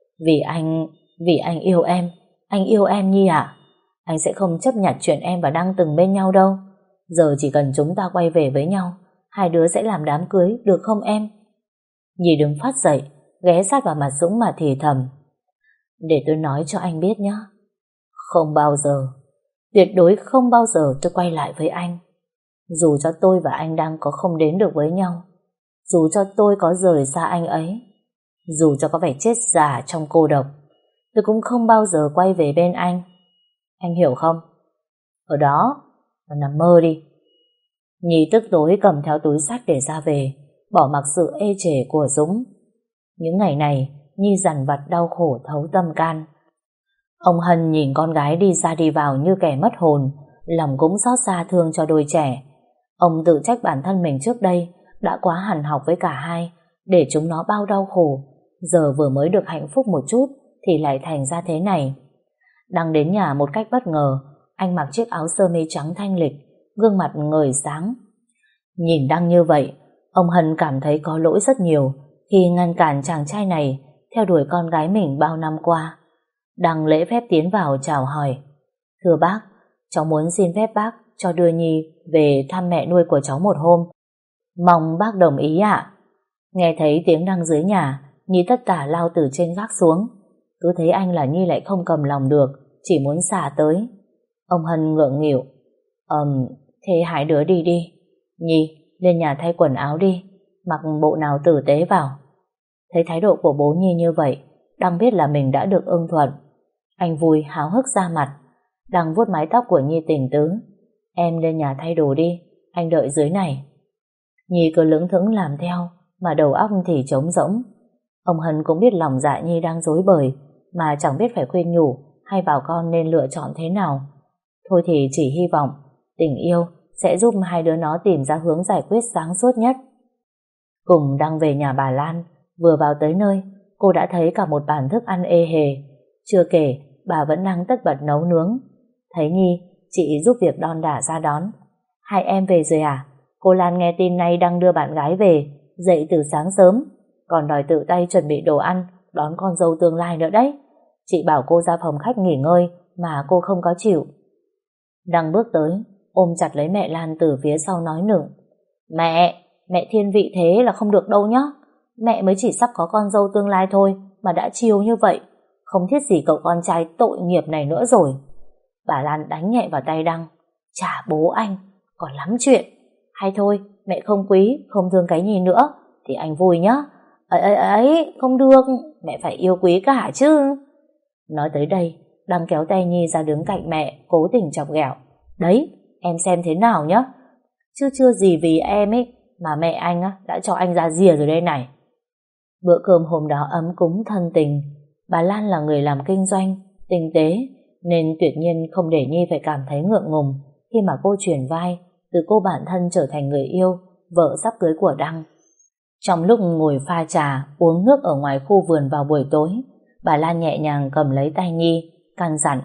Vì anh yêu em. Anh yêu em Nhi à? Anh sẽ không chấp nhận chuyện em và Đăng từng bên nhau đâu. Giờ chỉ cần chúng ta quay về với nhau, hai đứa sẽ làm đám cưới, được không em? Nhi đứng phát dậy, ghé sát vào mặt Dũng mà thì thầm. Để tôi nói cho anh biết nhé. Không bao giờ, tuyệt đối không bao giờ tôi quay lại với anh. Dù cho tôi và anh đang có không đến được với nhau, dù cho tôi có rời xa anh ấy, dù cho có phải chết già trong cô độc, tôi cũng không bao giờ quay về bên anh. Anh hiểu không? Ở đó, mà nằm mơ đi. Nhi tức tối cầm theo túi xách để ra về, bỏ mặc sự ê chề của Dũng. Những ngày này, Nhi dằn vặt đau khổ thấu tâm can. Ông Hân nhìn con gái đi ra đi vào như kẻ mất hồn, lòng cũng xót xa thương cho đôi trẻ. Ông tự trách bản thân mình trước đây đã quá hằn học với cả hai, để chúng nó bao đau khổ. Giờ vừa mới được hạnh phúc một chút thì lại thành ra thế này. Đăng đến nhà một cách bất ngờ. Anh mặc chiếc áo sơ mi trắng thanh lịch, gương mặt ngời sáng. Nhìn Đăng như vậy, ông Hân cảm thấy có lỗi rất nhiều khi ngăn cản chàng trai này theo đuổi con gái mình bao năm qua. Đăng lễ phép tiến vào chào hỏi. Thưa bác, cháu muốn xin phép bác cho đưa Nhi về thăm mẹ nuôi của cháu một hôm. Mong bác đồng ý ạ. Nghe thấy tiếng Đăng dưới nhà, Nhi tất tả lao từ trên gác xuống. Cứ thấy anh là Nhi lại không cầm lòng được, chỉ muốn xả tới. Ông Hân ngượng nghịu. Thế hai đứa đi đi. Nhi, lên nhà thay quần áo đi, mặc bộ nào tử tế vào. Thấy thái độ của bố Nhi như vậy, Đăng biết là mình đã được ưng thuận. Anh vui háo hức ra mặt. Đăng vuốt mái tóc của Nhi tình tứ. Em lên nhà thay đồ đi, anh đợi dưới này. Nhi cứ lững thững làm theo, mà đầu óc thì trống rỗng. Ông Hân cũng biết lòng dạ Nhi đang rối bời, mà chẳng biết phải khuyên nhủ hay bảo con nên lựa chọn thế nào. Thôi thì chỉ hy vọng tình yêu sẽ giúp hai đứa nó tìm ra hướng giải quyết sáng suốt nhất. Cùng Đăng về nhà bà Lan, vừa vào tới nơi, cô đã thấy cả một bàn thức ăn ê hề. Chưa kể, bà vẫn đang tất bật nấu nướng. Thấy Nhi, chị giúp việc đon đả ra đón. Hai em về rồi à? Cô Lan nghe tin nay Đăng đưa bạn gái về, dậy từ sáng sớm, còn đòi tự tay chuẩn bị đồ ăn đón con dâu tương lai nữa đấy. Chị bảo cô ra phòng khách nghỉ ngơi mà cô không có chịu. Đăng bước tới, ôm chặt lấy mẹ Lan từ phía sau nói nựng. Mẹ thiên vị thế là không được đâu nhá. Mẹ mới chỉ sắp có con dâu tương lai thôi mà đã chiều như vậy, không thiết gì cậu con trai tội nghiệp này nữa rồi. Bà Lan đánh nhẹ vào tay Đăng. Chả bố anh, còn lắm chuyện. Hay thôi, mẹ không quý, không thương cái Nhi nữa thì anh vui nhá. Ấy, không được, mẹ phải yêu quý cả chứ. Nói tới đây, Đăng kéo tay Nhi ra đứng cạnh mẹ, cố tình chọc ghẹo. Đấy, em xem thế nào nhá. Chứ chưa gì vì em ấy mà mẹ anh đã cho anh ra rìa rồi đây này. Bữa cơm hôm đó ấm cúng thân tình. Bà Lan là người làm kinh doanh, tinh tế, nên tuyệt nhiên không để Nhi phải cảm thấy ngượng ngùng khi mà cô chuyển vai từ cô bạn thân trở thành người yêu, vợ sắp cưới của Đăng. Trong lúc ngồi pha trà, uống nước ở ngoài khu vườn vào buổi tối, bà Lan nhẹ nhàng cầm lấy tay Nhi, căn dặn.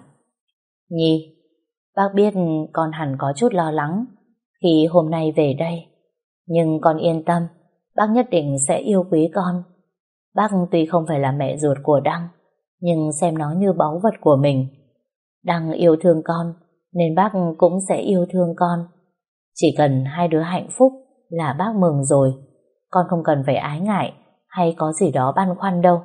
Nhi, bác biết con hẳn có chút lo lắng khi hôm nay về đây, nhưng con yên tâm, bác nhất định sẽ yêu quý con. Bác tuy không phải là mẹ ruột của Đăng, nhưng xem nó như báu vật của mình. Đăng yêu thương con, nên bác cũng sẽ yêu thương con. Chỉ cần hai đứa hạnh phúc là bác mừng rồi. Con không cần phải ái ngại hay có gì đó băn khoăn đâu.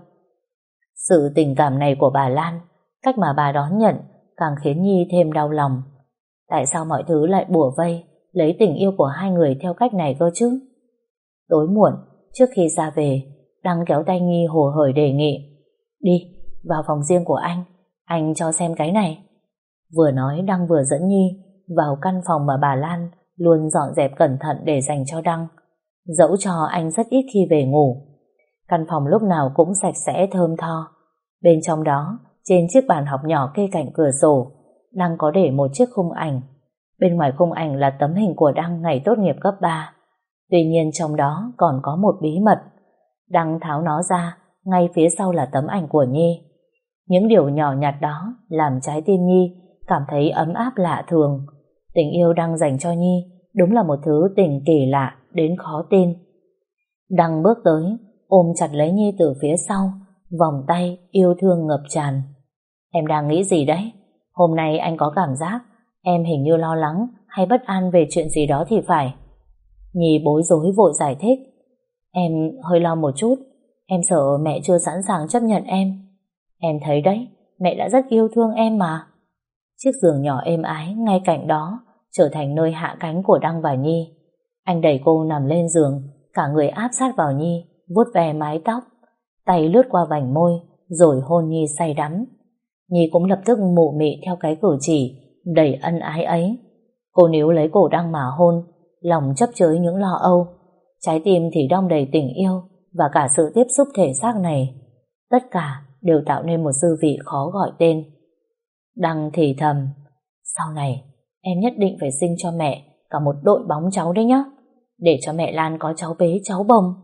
Sự tình cảm này của bà Lan, cách mà bà đón nhận càng khiến Nhi thêm đau lòng. Tại sao mọi thứ lại bủa vây lấy tình yêu của hai người theo cách này cơ chứ? Tối muộn, trước khi ra về, Đăng kéo tay Nhi hồ hởi đề nghị. Đi, vào phòng riêng của anh cho xem cái này. Vừa nói Đăng vừa dẫn Nhi vào căn phòng mà bà Lan luôn dọn dẹp cẩn thận để dành cho Đăng. Dẫu cho anh rất ít khi về ngủ, căn phòng lúc nào cũng sạch sẽ thơm tho. Bên trong đó, trên chiếc bàn học nhỏ kê cạnh cửa sổ, Đăng có để một chiếc khung ảnh. Bên ngoài khung ảnh là tấm hình của Đăng ngày tốt nghiệp cấp 3. Tuy nhiên trong đó còn có một bí mật. Đăng tháo nó ra, ngay phía sau là tấm ảnh của Nhi. Những điều nhỏ nhặt đó làm trái tim Nhi cảm thấy ấm áp lạ thường. Tình yêu Đăng dành cho Nhi đúng là một thứ tình kỳ lạ đến khó tin. Đăng bước tới, ôm chặt lấy Nhi từ phía sau, vòng tay yêu thương ngập tràn. Em đang nghĩ gì đấy? Hôm nay anh có cảm giác em hình như lo lắng hay bất an về chuyện gì đó thì phải. Nhi bối rối vội giải thích. Em hơi lo một chút, em sợ mẹ chưa sẵn sàng chấp nhận em. Em thấy đấy, mẹ đã rất yêu thương em mà. Chiếc giường nhỏ êm ái ngay cạnh đó trở thành nơi hạ cánh của Đăng và Nhi. Anh đẩy cô nằm lên giường, cả người áp sát vào Nhi, vuốt ve mái tóc, tay lướt qua vành môi, rồi hôn Nhi say đắm. Nhi cũng lập tức mụ mị theo cái cử chỉ đầy ân ái ấy. Cô níu lấy cổ Đăng mà hôn, lòng chấp chới những lo âu, trái tim thì đong đầy tình yêu và cả sự tiếp xúc thể xác này. Tất cả đều tạo nên một dư vị khó gọi tên. Đăng thì thầm, sau này em nhất định phải sinh cho mẹ cả một đội bóng cháu đấy nhá, để cho mẹ Lan có cháu bế cháu bồng.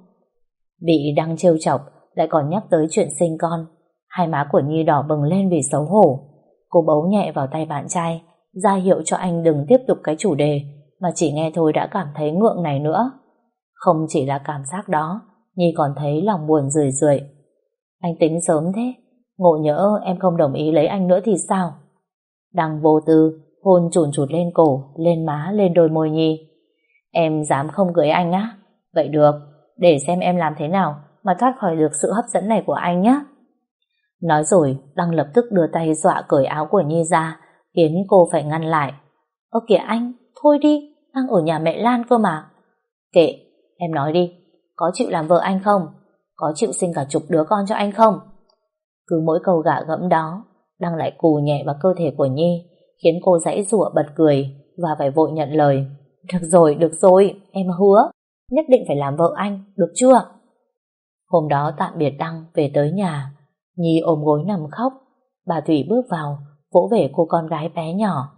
Bị Đăng trêu chọc lại còn nhắc tới chuyện sinh con, hai má của Nhi đỏ bừng lên vì xấu hổ. Cô bấu nhẹ vào tay bạn trai, ra hiệu cho anh đừng tiếp tục cái chủ đề mà chỉ nghe thôi đã cảm thấy ngượng này nữa. Không chỉ là cảm giác đó, Nhi còn thấy lòng buồn rười rượi. Anh tính sớm thế, ngộ nhỡ em không đồng ý lấy anh nữa thì sao? Đăng vô tư hôn chùn chụt lên cổ, lên má, lên đôi môi Nhi. Em dám không cưới anh á? Vậy được, để xem em làm thế nào mà thoát khỏi được sự hấp dẫn này của anh nhé. Nói rồi Đăng lập tức đưa tay dọa cởi áo của Nhi ra, khiến cô phải ngăn lại. Ơ kìa anh, thôi đi, đang ở nhà mẹ Lan cơ mà. Kệ, em nói đi, có chịu làm vợ anh không? Có chịu sinh cả chục đứa con cho anh không? Cứ mỗi câu gạ gẫm đó, Đăng lại cù nhẹ vào cơ thể của Nhi, khiến cô giãy giụa bật cười và phải vội nhận lời. Được rồi, em hứa, nhất định phải làm vợ anh, được chưa? Hôm đó tạm biệt Đăng về tới nhà, Nhi ôm gối nằm khóc. Bà Thủy bước vào, vỗ về cô con gái bé nhỏ.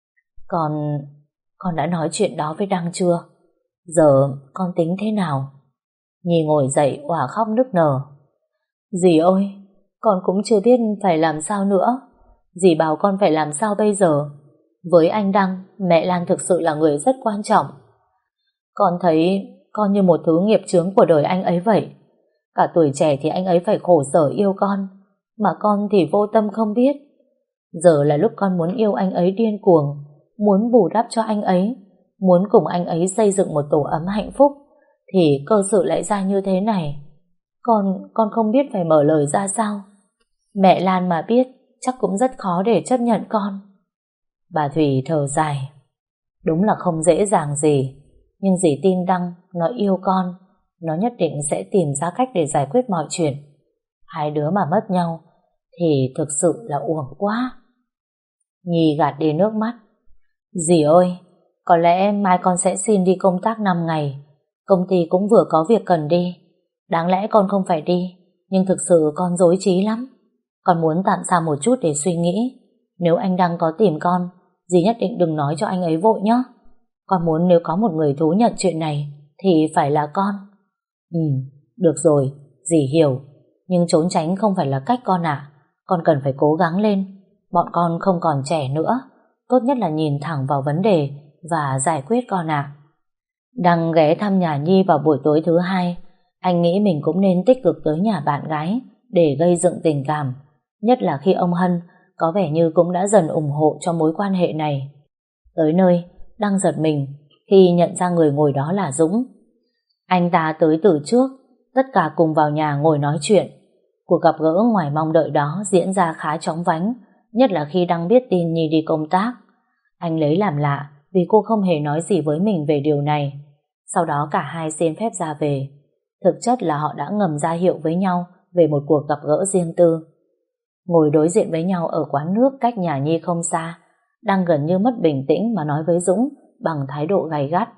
Con đã nói chuyện đó với Đăng chưa? Giờ con tính thế nào? Nhi ngồi dậy òa khóc nức nở. Dì ơi, con cũng chưa biết phải làm sao nữa. Dì bảo con phải làm sao bây giờ? Với anh Đăng, mẹ Lan thực sự là người rất quan trọng. Con thấy con như một thứ nghiệp chướng của đời anh ấy vậy. Cả tuổi trẻ thì anh ấy phải khổ sở yêu con, mà con thì vô tâm không biết. Giờ là lúc con muốn yêu anh ấy điên cuồng, muốn bù đắp cho anh ấy, muốn cùng anh ấy xây dựng một tổ ấm hạnh phúc, thì cơ sự lại ra như thế này. Con không biết phải mở lời ra sao. Mẹ Lan mà biết chắc cũng rất khó để chấp nhận con. Bà Thủy thở dài. Đúng là không dễ dàng gì, nhưng dì tin Đăng nó yêu con, nó nhất định sẽ tìm ra cách để giải quyết mọi chuyện. Hai đứa mà mất nhau thì thực sự là uổng quá. Nhi gạt đi nước mắt. Dì ơi, có lẽ mai con sẽ xin đi công tác 5 ngày. Công ty cũng vừa có việc cần đi. Đáng lẽ con không phải đi, nhưng thực sự con rối trí lắm. Con muốn tạm xa một chút để suy nghĩ. Nếu anh Đăng có tìm con, dì nhất định đừng nói cho anh ấy vội nhé. Con muốn nếu có một người thú nhận chuyện này thì phải là con. Được rồi, dì hiểu. Nhưng trốn tránh không phải là cách con ạ. Con cần phải cố gắng lên. Bọn con không còn trẻ nữa. Tốt nhất là nhìn thẳng vào vấn đề và giải quyết con ạ. Đăng ghé thăm nhà Nhi vào buổi tối thứ hai. Anh nghĩ mình cũng nên tích cực tới nhà bạn gái để gây dựng tình cảm. Nhất là khi ông Hân có vẻ như cũng đã dần ủng hộ cho mối quan hệ này. Tới nơi, Đăng giật mình khi nhận ra người ngồi đó là Dũng. Anh ta tới từ trước, tất cả cùng vào nhà ngồi nói chuyện. Cuộc gặp gỡ ngoài mong đợi đó diễn ra khá chóng vánh, nhất là khi Đăng biết tin Nhi đi công tác. Anh lấy làm lạ vì cô không hề nói gì với mình về điều này. Sau đó cả hai xin phép ra về. Thực chất là họ đã ngầm ra hiệu với nhau về một cuộc gặp gỡ riêng tư. Ngồi đối diện với nhau ở quán nước cách nhà Nhi không xa, Đăng gần như mất bình tĩnh mà nói với Dũng bằng thái độ gay gắt.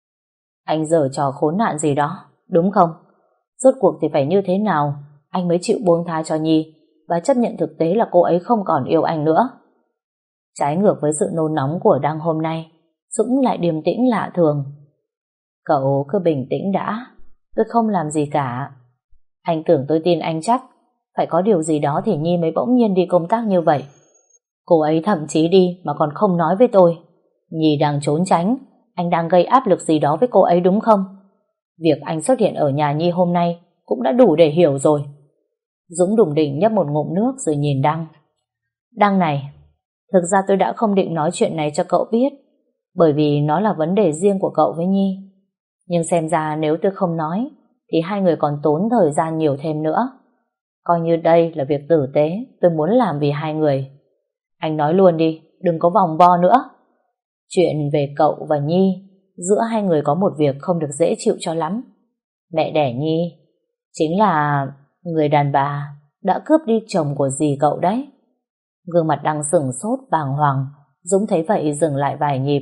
Anh giở trò khốn nạn gì đó, đúng không? Rốt cuộc thì phải như thế nào anh mới chịu buông tha cho Nhi và chấp nhận thực tế là cô ấy không còn yêu anh nữa? Trái ngược với sự nôn nóng của Đăng hôm nay, Dũng lại điềm tĩnh lạ thường. Cậu cứ bình tĩnh đã. Tôi không làm gì cả. Anh tưởng tôi tin anh chắc. Phải có điều gì đó thì Nhi mới bỗng nhiên đi công tác như vậy. Cô ấy thậm chí đi mà còn không nói với tôi. Nhi đang trốn tránh. Anh đang gây áp lực gì đó với cô ấy đúng không? Việc anh xuất hiện ở nhà Nhi hôm nay cũng đã đủ để hiểu rồi. Dũng đùng đỉnh nhấp một ngụm nước rồi nhìn Đăng. Đăng này, thực ra tôi đã không định nói chuyện này cho cậu biết, bởi vì nó là vấn đề riêng của cậu với Nhi. Nhưng xem ra nếu tôi không nói thì hai người còn tốn thời gian nhiều thêm nữa. Coi như đây là việc tử tế tôi muốn làm vì hai người. Anh nói luôn đi, đừng có vòng vo nữa. Chuyện về cậu và Nhi, giữa hai người có một việc không được dễ chịu cho lắm. Mẹ đẻ Nhi chính là người đàn bà đã cướp đi chồng của dì cậu đấy. Gương mặt đang sửng sốt bàng hoàng. Dũng thấy vậy dừng lại vài nhịp.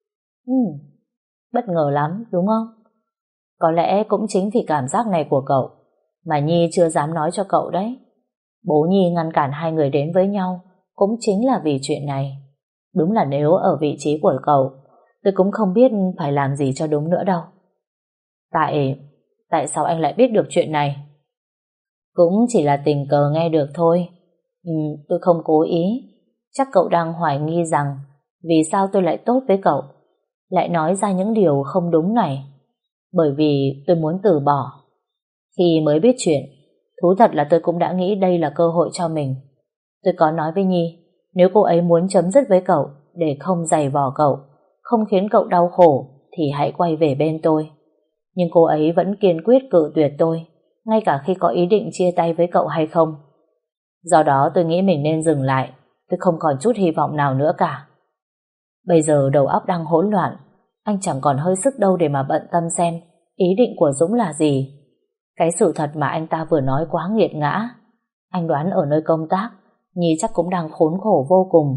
Bất ngờ lắm đúng không? Có lẽ cũng chính vì cảm giác này của cậu mà Nhi chưa dám nói cho cậu đấy. Bố Nhi ngăn cản hai người đến với nhau cũng chính là vì chuyện này. Đúng là nếu ở vị trí của cậu, tôi cũng không biết phải làm gì cho đúng nữa đâu. Tại sao anh lại biết được chuyện này? Cũng chỉ là tình cờ nghe được thôi. Tôi không cố ý. Chắc cậu đang hoài nghi rằng vì sao tôi lại tốt với cậu, lại nói ra những điều không đúng này. Bởi vì tôi muốn từ bỏ. Khi mới biết chuyện, thú thật là tôi cũng đã nghĩ đây là cơ hội cho mình. Tôi có nói với Nhi, nếu cô ấy muốn chấm dứt với cậu để không giày vò cậu, không khiến cậu đau khổ, thì hãy quay về bên tôi. Nhưng cô ấy vẫn kiên quyết cự tuyệt tôi, ngay cả khi có ý định chia tay với cậu hay không. Do đó tôi nghĩ mình nên dừng lại. Tôi không còn chút hy vọng nào nữa cả. Bây giờ đầu óc đang hỗn loạn. Anh chẳng còn hơi sức đâu để mà bận tâm xem ý định của Dũng là gì. Cái sự thật mà anh ta vừa nói quá nghiệt ngã. Anh đoán ở nơi công tác Nhi chắc cũng đang khốn khổ vô cùng.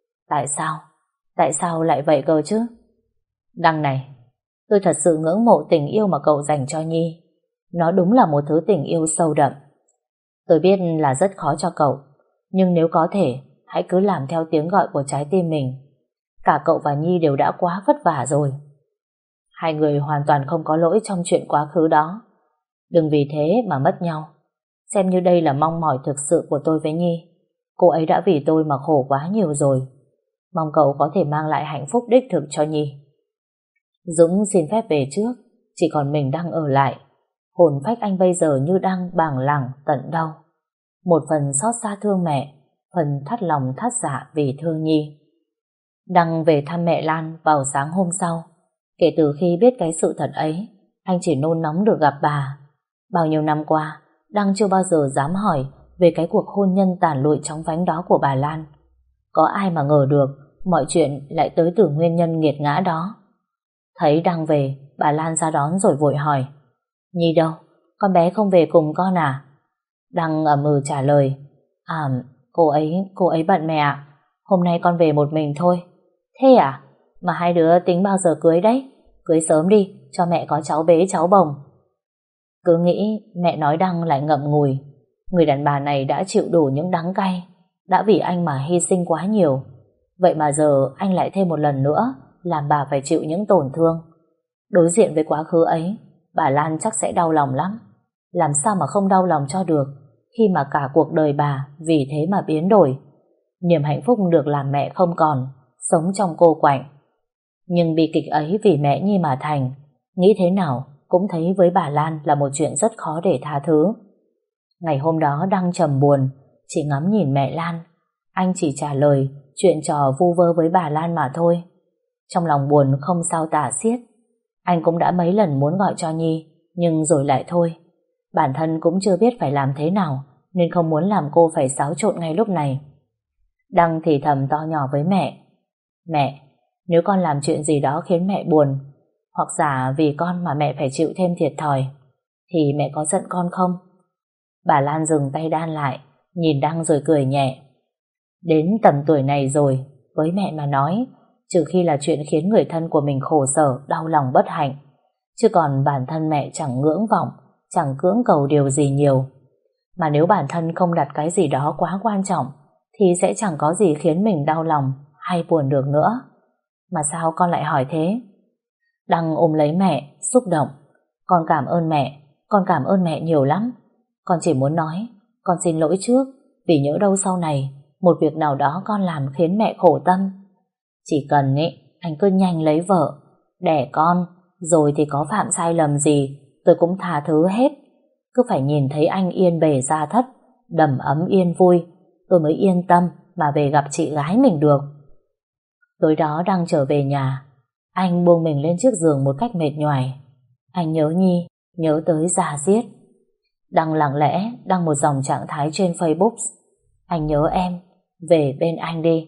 Tại sao lại vậy cơ chứ? Đăng này, tôi thật sự ngưỡng mộ tình yêu mà cậu dành cho Nhi. Nó đúng là một thứ tình yêu sâu đậm. Tôi biết là rất khó cho cậu, nhưng nếu có thể, hãy cứ làm theo tiếng gọi của trái tim mình. Cả cậu và Nhi đều đã quá vất vả rồi. Hai người hoàn toàn không có lỗi trong chuyện quá khứ đó. Đừng vì thế mà mất nhau. Xem như đây là mong mỏi thực sự của tôi với Nhi. Cô ấy đã vì tôi mà khổ quá nhiều rồi. Mong cậu có thể mang lại hạnh phúc đích thực cho Nhi. Dũng xin phép về trước, chỉ còn mình đang ở lại. Hồn phách anh bây giờ như đang bàng lẳng tận đau. Một phần xót xa thương mẹ, phần thắt lòng thắt dạ vì thương Nhi. Đăng về thăm mẹ Lan vào sáng hôm sau. Kể từ khi biết cái sự thật ấy, anh chỉ nôn nóng được gặp bà. Bao nhiêu năm qua, Đăng chưa bao giờ dám hỏi về cái cuộc hôn nhân tàn lụi chóng vánh đó của bà Lan. Có ai mà ngờ được mọi chuyện lại tới từ nguyên nhân nghiệt ngã đó. Thấy Đăng về, bà Lan ra đón rồi vội hỏi: Nhi đâu? Con bé không về cùng con à? Đăng ậm ừ trả lời: cô ấy bận mẹ ạ. Hôm nay con về một mình thôi. Thế à? Mà hai đứa tính bao giờ cưới đấy? Cưới sớm đi, cho mẹ có cháu bế cháu bồng. Cứ nghĩ mẹ nói Đăng lại ngậm ngùi. Người đàn bà này đã chịu đủ những đắng cay, đã vì anh mà hy sinh quá nhiều. Vậy mà giờ anh lại thêm một lần nữa làm bà phải chịu những tổn thương. Đối diện với quá khứ ấy, bà Lan chắc sẽ đau lòng lắm. Làm sao mà không đau lòng cho được, khi mà cả cuộc đời bà vì thế mà biến đổi. Niềm hạnh phúc được làm mẹ không còn, sống trong cô quạnh. Nhưng bi kịch ấy vì mẹ Nhi mà thành, nghĩ thế nào cũng thấy với bà Lan là một chuyện rất khó để tha thứ. Ngày hôm đó Đăng trầm buồn, chỉ ngắm nhìn mẹ Lan. Anh chỉ trả lời chuyện trò vu vơ với bà Lan mà thôi. Trong lòng buồn không sao tả xiết. Anh cũng đã mấy lần muốn gọi cho Nhi, nhưng rồi lại thôi. Bản thân cũng chưa biết phải làm thế nào, nên không muốn làm cô phải xáo trộn ngay lúc này. Đăng thì thầm to nhỏ với mẹ: Mẹ, nếu con làm chuyện gì đó khiến mẹ buồn, hoặc giả vì con mà mẹ phải chịu thêm thiệt thòi, thì mẹ có giận con không? Bà Lan dừng tay đan lại, nhìn Đăng rồi cười nhẹ. Đến tầm tuổi này rồi, với mẹ mà nói, trừ khi là chuyện khiến người thân của mình khổ sở, đau lòng bất hạnh, chứ còn bản thân mẹ chẳng ngưỡng vọng, chẳng cưỡng cầu điều gì nhiều. Mà nếu bản thân không đặt cái gì đó quá quan trọng, thì sẽ chẳng có gì khiến mình đau lòng hay buồn được nữa. Mà sao con lại hỏi thế? Đăng ôm lấy mẹ, xúc động. Con cảm ơn mẹ, con cảm ơn mẹ nhiều lắm. Con chỉ muốn nói, con xin lỗi trước, vì nhỡ đâu sau này, một việc nào đó con làm khiến mẹ khổ tâm. Chỉ cần anh cứ nhanh lấy vợ, đẻ con, rồi thì có phạm sai lầm gì, tôi cũng tha thứ hết. Cứ phải nhìn thấy anh yên bề gia thất, đầm ấm yên vui, tôi mới yên tâm mà về gặp chị gái mình được. Tối đó đang trở về nhà, anh buông mình lên chiếc giường một cách mệt nhoài. Anh nhớ Nhi, nhớ tới già diết. Đăng lặng lẽ đăng một dòng trạng thái trên Facebook. Anh nhớ em, về bên anh đi.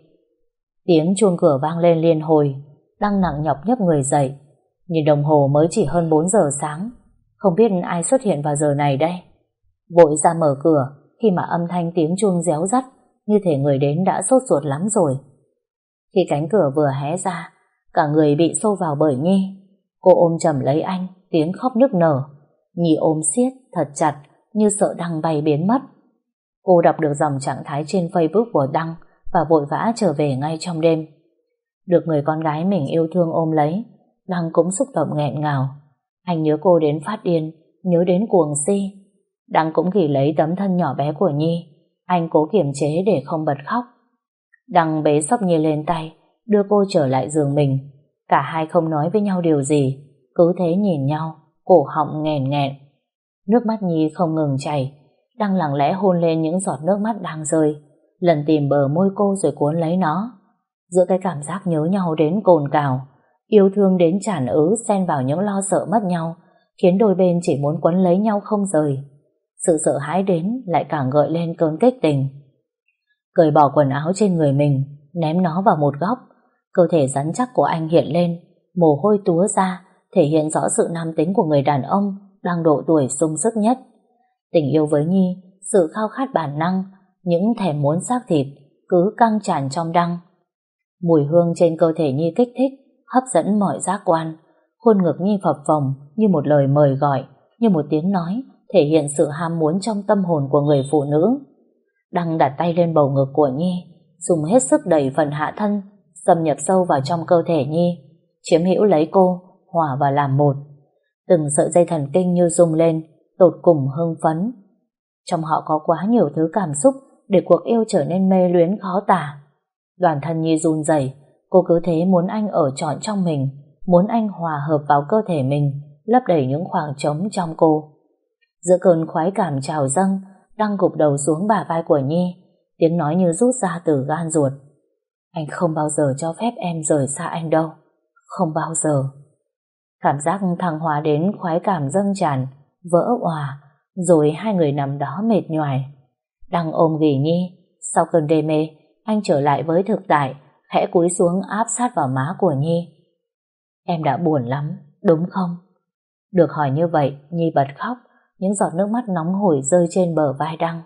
Tiếng chuông cửa vang lên liên hồi. Đăng nặng nhọc nhấc người dậy. Nhìn đồng hồ mới chỉ hơn 4 giờ sáng. Không biết ai xuất hiện vào giờ này đây. Vội ra mở cửa khi mà âm thanh tiếng chuông réo rắt, như thể người đến đã sốt ruột lắm rồi. Khi cánh cửa vừa hé ra, cả người bị xô vào bởi Nhi. Cô ôm chầm lấy anh, tiếng khóc nức nở. Nhi ôm siết thật chặt, như sợ Đăng bay biến mất. Cô đọc được dòng trạng thái trên Facebook của Đăng và vội vã trở về ngay trong đêm. Được người con gái mình yêu thương ôm lấy, Đăng cũng xúc động nghẹn ngào. Anh nhớ cô đến phát điên, nhớ đến cuồng si. Đăng cũng ghi lấy tấm thân nhỏ bé của Nhi. Anh cố kiềm chế để không bật khóc. Đăng bế xốc Nhi lên tay, đưa cô trở lại giường mình. Cả hai không nói với nhau điều gì, cứ thế nhìn nhau, cổ họng nghẹn nghẹn. Nước mắt Nhi không ngừng chảy. Đăng lặng lẽ hôn lên những giọt nước mắt đang rơi, lần tìm bờ môi cô rồi cuốn lấy nó. Giữa cái cảm giác nhớ nhau đến cồn cào, yêu thương đến tràn ứ, xen vào những lo sợ mất nhau, khiến đôi bên chỉ muốn quấn lấy nhau không rời. Sự sợ hãi đến lại càng gợi lên cơn kích tình. Cởi bỏ quần áo trên người mình, ném nó vào một góc. Cơ thể rắn chắc của anh hiện lên, mồ hôi túa ra, thể hiện rõ sự nam tính của người đàn ông đang độ tuổi sung sức nhất. Tình yêu với Nhi, sự khao khát bản năng, những thèm muốn xác thịt cứ căng tràn trong Đăng. Mùi hương trên cơ thể Nhi kích thích, hấp dẫn mọi giác quan. Khuôn ngực Nhi phập phồng như một lời mời gọi, như một tiếng nói thể hiện sự ham muốn trong tâm hồn của người phụ nữ. Đăng đặt tay lên bầu ngực của Nhi, dùng hết sức đẩy phần hạ thân, xâm nhập sâu vào trong cơ thể Nhi, chiếm hữu lấy cô, hòa vào làm một. Từng sợi dây thần kinh như rung lên, tột cùng hưng phấn. Trong họ có quá nhiều thứ cảm xúc để cuộc yêu trở nên mê luyến khó tả. Toàn thân Nhi run rẩy, cô cứ thế muốn anh ở trọn trong mình, muốn anh hòa hợp vào cơ thể mình, lấp đầy những khoảng trống trong cô. Giữa cơn khoái cảm trào dâng, Đăng gục đầu xuống bả vai của Nhi, tiếng nói như rút ra từ gan ruột. Anh không bao giờ cho phép em rời xa anh đâu, không bao giờ. Cảm giác thăng hoa đến khoái cảm dâng tràn, vỡ òa, rồi hai người nằm đó mệt nhoài. Đăng ôm ghì Nhi, sau cơn đê mê, anh trở lại với thực tại, khẽ cúi xuống áp sát vào má của Nhi. Em đã buồn lắm, đúng không? Được hỏi như vậy, Nhi bật khóc, những giọt nước mắt nóng hổi rơi trên bờ vai Đăng.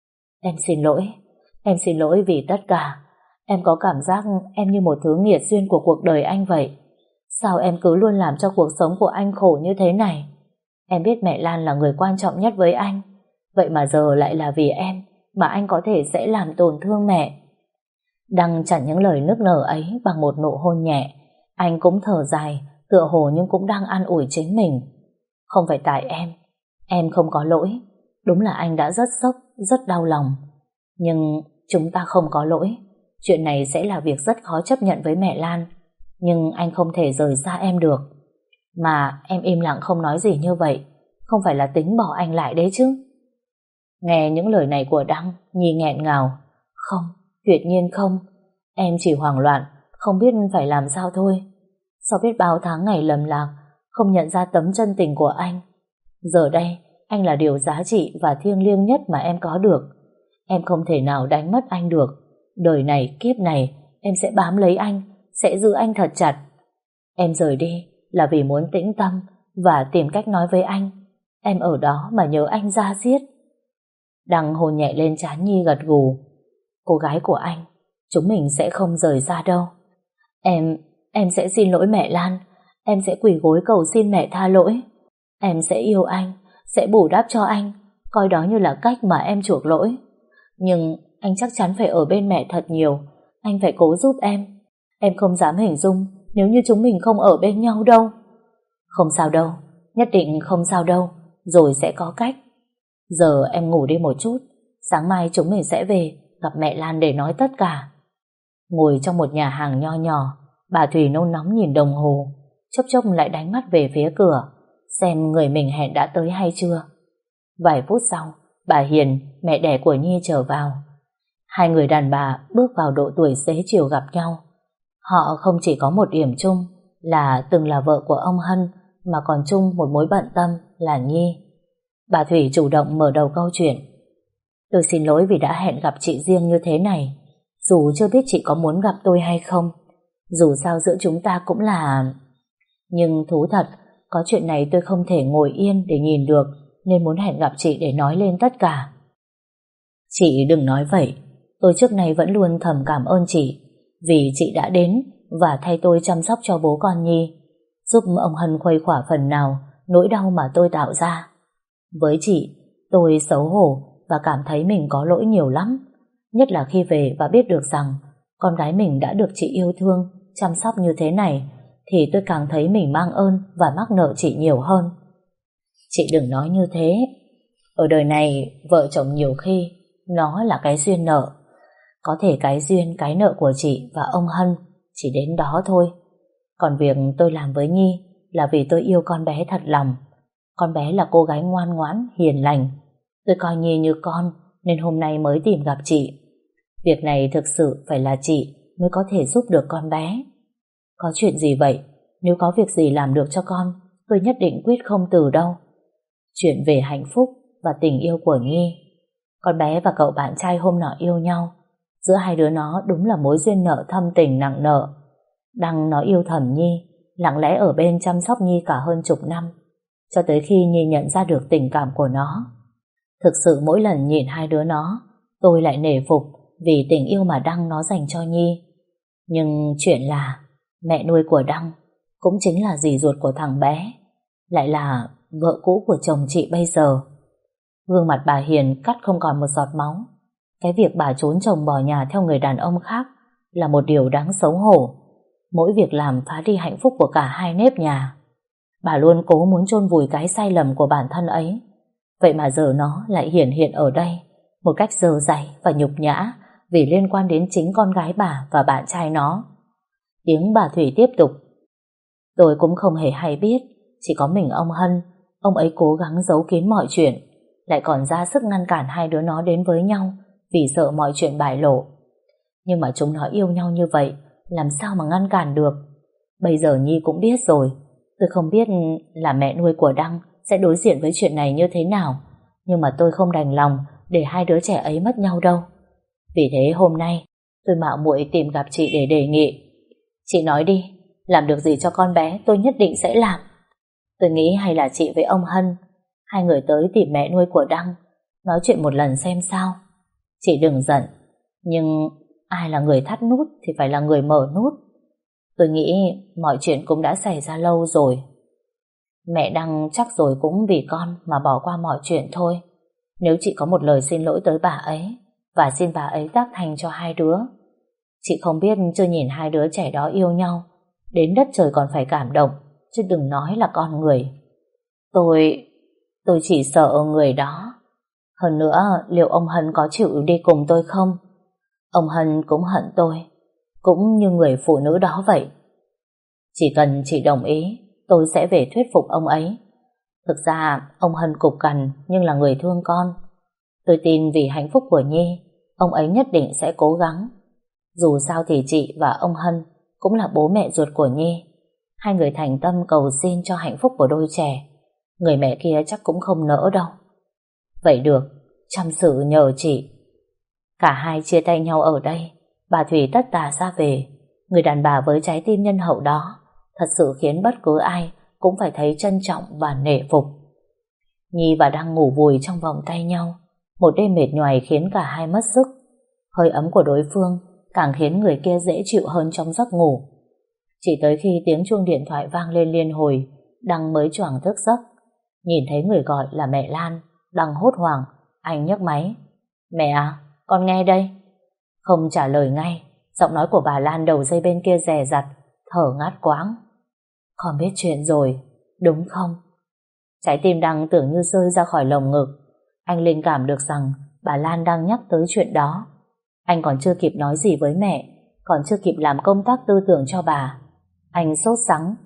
Em xin lỗi vì tất cả. Em có cảm giác em như một thứ nghiệt duyên của cuộc đời anh vậy. Sao em cứ luôn làm cho cuộc sống của anh khổ như thế này? Em biết mẹ Lan là người quan trọng nhất với anh, vậy mà giờ lại là vì em mà anh có thể sẽ làm tổn thương mẹ. Đăng chặn những lời nức nở ấy bằng một nụ hôn nhẹ. Anh cũng thở dài, tựa hồ nhưng cũng đang an ủi chính mình. Không phải tại em không có lỗi. Đúng là anh đã rất sốc, rất đau lòng. Nhưng chúng ta không có lỗi. Chuyện này sẽ là việc rất khó chấp nhận với mẹ Lan. Nhưng anh không thể rời xa em được. Mà em im lặng không nói gì như vậy, không phải là tính bỏ anh lại đấy chứ? Nghe những lời này của Đăng, Nhi nghẹn ngào. Không, tuyệt nhiên không. Em chỉ hoảng loạn, không biết phải làm sao thôi. Sau biết bao tháng ngày lầm lạc, không nhận ra tấm chân tình của anh. Giờ đây, anh là điều giá trị và thiêng liêng nhất mà em có được. Em không thể nào đánh mất anh được. Đời này, kiếp này, em sẽ bám lấy anh, sẽ giữ anh thật chặt. Em rời đi là vì muốn tĩnh tâm và tìm cách nói với anh. Em ở đó mà nhớ anh da diết. Đăng hôn nhẹ lên trán Nhi gật gù. Cô gái của anh, chúng mình sẽ không rời xa đâu. Em sẽ xin lỗi mẹ Lan. Em sẽ quỳ gối cầu xin mẹ tha lỗi. Em sẽ yêu anh, sẽ bù đắp cho anh, coi đó như là cách mà em chuộc lỗi. Nhưng anh chắc chắn phải ở bên mẹ thật nhiều. Anh phải cố giúp em. Em không dám hình dung nếu như chúng mình không ở bên nhau đâu. Không sao đâu, nhất định không sao đâu, rồi sẽ có cách. Giờ em ngủ đi một chút, sáng mai chúng mình sẽ về gặp mẹ Lan để nói tất cả. Ngồi trong một nhà hàng nho nhỏ, bà Thủy nôn nóng nhìn đồng hồ, chốc chốc lại đánh mắt về phía cửa, xem người mình hẹn đã tới hay chưa. Vài phút sau, bà Hiền, mẹ đẻ của Nhi trở vào. Hai người đàn bà bước vào độ tuổi xế chiều gặp nhau. Họ không chỉ có một điểm chung là từng là vợ của ông Hân, mà còn chung một mối bận tâm là Nhi. Bà Thủy chủ động mở đầu câu chuyện. Tôi xin lỗi vì đã hẹn gặp chị riêng như thế này, dù chưa biết chị có muốn gặp tôi hay không. Dù sao giữa chúng ta cũng là... Nhưng thú thật, có chuyện này tôi không thể ngồi yên để nhìn được, nên muốn hẹn gặp chị để nói lên tất cả. Chị đừng nói vậy, tôi trước nay vẫn luôn thầm cảm ơn chị, vì chị đã đến và thay tôi chăm sóc cho bố con Nhi, giúp ông Hân khuây khỏa phần nào nỗi đau mà tôi tạo ra. Với chị, tôi xấu hổ và cảm thấy mình có lỗi nhiều lắm, nhất là khi về và biết được rằng con gái mình đã được chị yêu thương, chăm sóc như thế này, thì tôi càng thấy mình mang ơn và mắc nợ chị nhiều hơn. Chị đừng nói như thế. Ở đời này, vợ chồng nhiều khi nó là cái duyên nợ. Có thể cái duyên, cái nợ của chị và ông Hân chỉ đến đó thôi. Còn việc tôi làm với Nhi là vì tôi yêu con bé thật lòng. Con bé là cô gái ngoan ngoãn, hiền lành. Tôi coi Nhi như con, nên hôm nay mới tìm gặp chị. Việc này thực sự phải là chị mới có thể giúp được con bé. Có chuyện gì vậy? Nếu có việc gì làm được cho con, tôi nhất định quyết không từ đâu. Chuyện về hạnh phúc và tình yêu của Nhi. Con bé và cậu bạn trai hôm nọ yêu nhau. Giữa hai đứa nó đúng là mối duyên nợ thâm tình nặng nợ. Đăng nó yêu thầm Nhi, lặng lẽ ở bên chăm sóc Nhi cả hơn chục năm, cho tới khi Nhi nhận ra được tình cảm của nó. Thực sự mỗi lần nhìn hai đứa nó, tôi lại nể phục vì tình yêu mà Đăng nó dành cho Nhi. Nhưng chuyện là mẹ nuôi của Đăng cũng chính là dì ruột của thằng bé, lại là vợ cũ của chồng chị bây giờ. Gương mặt bà Hiền cắt không còn một giọt máu. Cái việc bà trốn chồng bỏ nhà theo người đàn ông khác là một điều đáng xấu hổ. Mỗi việc làm phá đi hạnh phúc của cả hai nếp nhà. Bà luôn cố muốn chôn vùi cái sai lầm của bản thân ấy. Vậy mà giờ nó lại hiển hiện ở đây một cách dơ dày và nhục nhã, vì liên quan đến chính con gái bà và bạn trai nó. Tiếng bà Thủy tiếp tục. Tôi cũng không hề hay biết, chỉ có mình ông Hân. Ông ấy cố gắng giấu kín mọi chuyện, lại còn ra sức ngăn cản hai đứa nó đến với nhau vì sợ mọi chuyện bại lộ. Nhưng mà chúng nó yêu nhau như vậy, làm sao mà ngăn cản được. Bây giờ Nhi cũng biết rồi. Tôi không biết là mẹ nuôi của Đăng sẽ đối diện với chuyện này như thế nào, nhưng mà tôi không đành lòng để hai đứa trẻ ấy mất nhau đâu. Vì thế hôm nay tôi mạo muội tìm gặp chị để đề nghị. Chị nói đi, làm được gì cho con bé tôi nhất định sẽ làm. Tôi nghĩ hay là chị với ông Hân, hai người tới tìm mẹ nuôi của Đăng, nói chuyện một lần xem sao. Chị đừng giận, nhưng ai là người thắt nút thì phải là người mở nút. Tôi nghĩ mọi chuyện cũng đã xảy ra lâu rồi. Mẹ Đăng chắc rồi cũng vì con mà bỏ qua mọi chuyện thôi. Nếu chị có một lời xin lỗi tới bà ấy và xin bà ấy tác thành cho hai đứa. Chị không biết chưa nhìn hai đứa trẻ đó yêu nhau, đến đất trời còn phải cảm động, chứ đừng nói là con người. Tôi chỉ sợ người đó. Hơn nữa, liệu ông Hân có chịu đi cùng tôi không? Ông Hân cũng hận tôi, cũng như người phụ nữ đó vậy. Chỉ cần chị đồng ý, tôi sẽ về thuyết phục ông ấy. Thực ra, ông Hân cục cằn nhưng là người thương con. Tôi tin vì hạnh phúc của Nhi, ông ấy nhất định sẽ cố gắng. Dù sao thì chị và ông Hân cũng là bố mẹ ruột của Nhi. Hai người thành tâm cầu xin cho hạnh phúc của đôi trẻ. Người mẹ kia chắc cũng không nỡ đâu. Vậy được, chăm sự nhờ chị. Cả hai chia tay nhau ở đây. Bà Thủy tất tà ra về. Người đàn bà với trái tim nhân hậu đó thật sự khiến bất cứ ai cũng phải thấy trân trọng và nể phục. Nhi và Đăng ngủ vùi trong vòng tay nhau. Một đêm mệt nhoài khiến cả hai mất sức. Hơi ấm của đối phương càng khiến người kia dễ chịu hơn trong giấc ngủ. Chỉ tới khi tiếng chuông điện thoại vang lên liên hồi, Đăng mới choàng thức giấc. Nhìn thấy người gọi là mẹ Lan, Đăng hốt hoảng. Anh nhấc máy. Mẹ à, con nghe đây. Không trả lời ngay, giọng nói của bà Lan đầu dây bên kia dè dặt, thở ngắt quãng. Con biết chuyện rồi, đúng không? Trái tim Đăng tưởng như rơi ra khỏi lồng ngực. Anh linh cảm được rằng bà Lan đang nhắc tới chuyện đó. Anh còn chưa kịp nói gì với mẹ, còn chưa kịp làm công tác tư tưởng cho bà. Anh sốt sắng.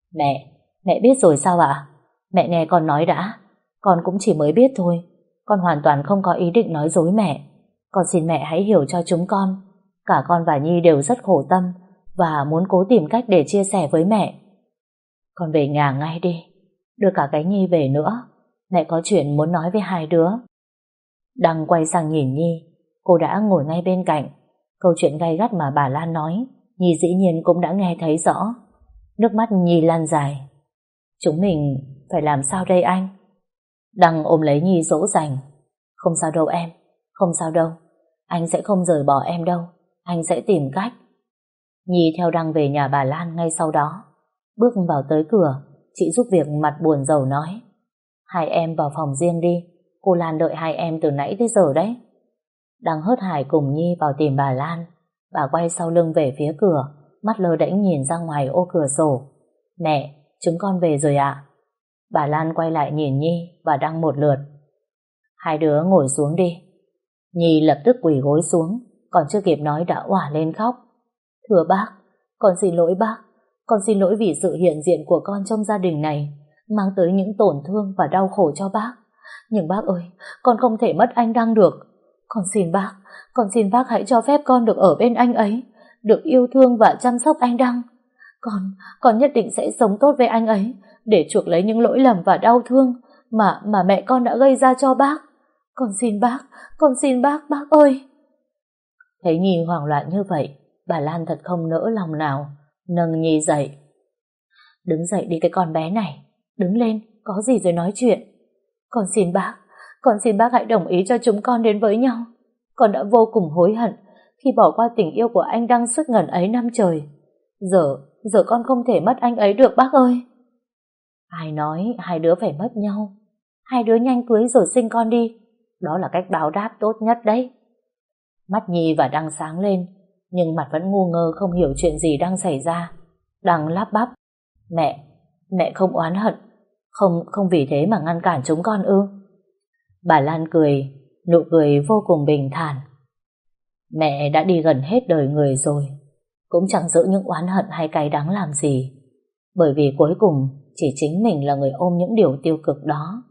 Mẹ biết rồi sao ạ? Mẹ nghe con nói đã. Con cũng chỉ mới biết thôi. Con hoàn toàn không có ý định nói dối mẹ. Con xin mẹ hãy hiểu cho chúng con. Cả con và Nhi đều rất khổ tâm và muốn cố tìm cách để chia sẻ với mẹ. Con về nhà ngay đi. Đưa cả cái Nhi về nữa. Mẹ có chuyện muốn nói với hai đứa. Đăng quay sang nhìn Nhi. Cô đã ngồi ngay bên cạnh. Câu chuyện gay gắt mà bà Lan nói, Nhi dĩ nhiên cũng đã nghe thấy rõ. Nước mắt Nhi lan dài. Chúng mình phải làm sao đây anh? Đăng ôm lấy Nhi dỗ dành. Không sao đâu em, không sao đâu. Anh sẽ không rời bỏ em đâu. Anh sẽ tìm cách. Nhi theo Đăng về nhà bà Lan ngay sau đó. Bước vào tới cửa, chị giúp việc mặt buồn rầu nói: hai em vào phòng riêng đi. Cô Lan đợi hai em từ nãy tới giờ đấy. Đăng hớt hải cùng Nhi vào tìm bà Lan. Bà quay sau lưng về phía cửa, mắt lơ đễnh nhìn ra ngoài ô cửa sổ. Mẹ, chúng con về rồi ạ. Bà Lan quay lại nhìn Nhi và Đăng một lượt. Hai đứa ngồi xuống đi. Nhi lập tức quỳ gối xuống, còn chưa kịp nói đã òa lên khóc. Thưa bác, con xin lỗi bác. Con xin lỗi vì sự hiện diện của con trong gia đình này mang tới những tổn thương và đau khổ cho bác. Nhưng bác ơi, con không thể mất anh Đăng được. Con xin bác hãy cho phép con được ở bên anh ấy, được yêu thương và chăm sóc anh Đăng. Con nhất định sẽ sống tốt với anh ấy để chuộc lấy những lỗi lầm và đau thương mà mẹ con đã gây ra cho bác. Con xin bác ơi. Thấy Nhi hoảng loạn như vậy, bà Lan thật không nỡ lòng nào, nâng Nhi dậy. Đứng dậy đi cái con bé này, đứng lên, có gì rồi nói chuyện. Con xin bác hãy đồng ý cho chúng con đến với nhau. Con đã vô cùng hối hận khi bỏ qua tình yêu của anh Đăng suốt ngần ấy năm trời. Giờ con không thể mất anh ấy được bác ơi. Ai nói hai đứa phải mất nhau? Hai đứa nhanh cưới rồi sinh con đi. Đó là cách báo đáp tốt nhất đấy. Mắt Nhi và Đăng sáng lên, nhưng mặt vẫn ngu ngơ không hiểu chuyện gì đang xảy ra. Đăng lắp bắp: Mẹ không oán hận, không vì thế mà ngăn cản chúng con ư? Bà Lan cười, nụ cười vô cùng bình thản. Mẹ đã đi gần hết đời người rồi, cũng chẳng giữ những oán hận hay cay đắng làm gì, bởi vì cuối cùng chỉ chính mình là người ôm những điều tiêu cực đó.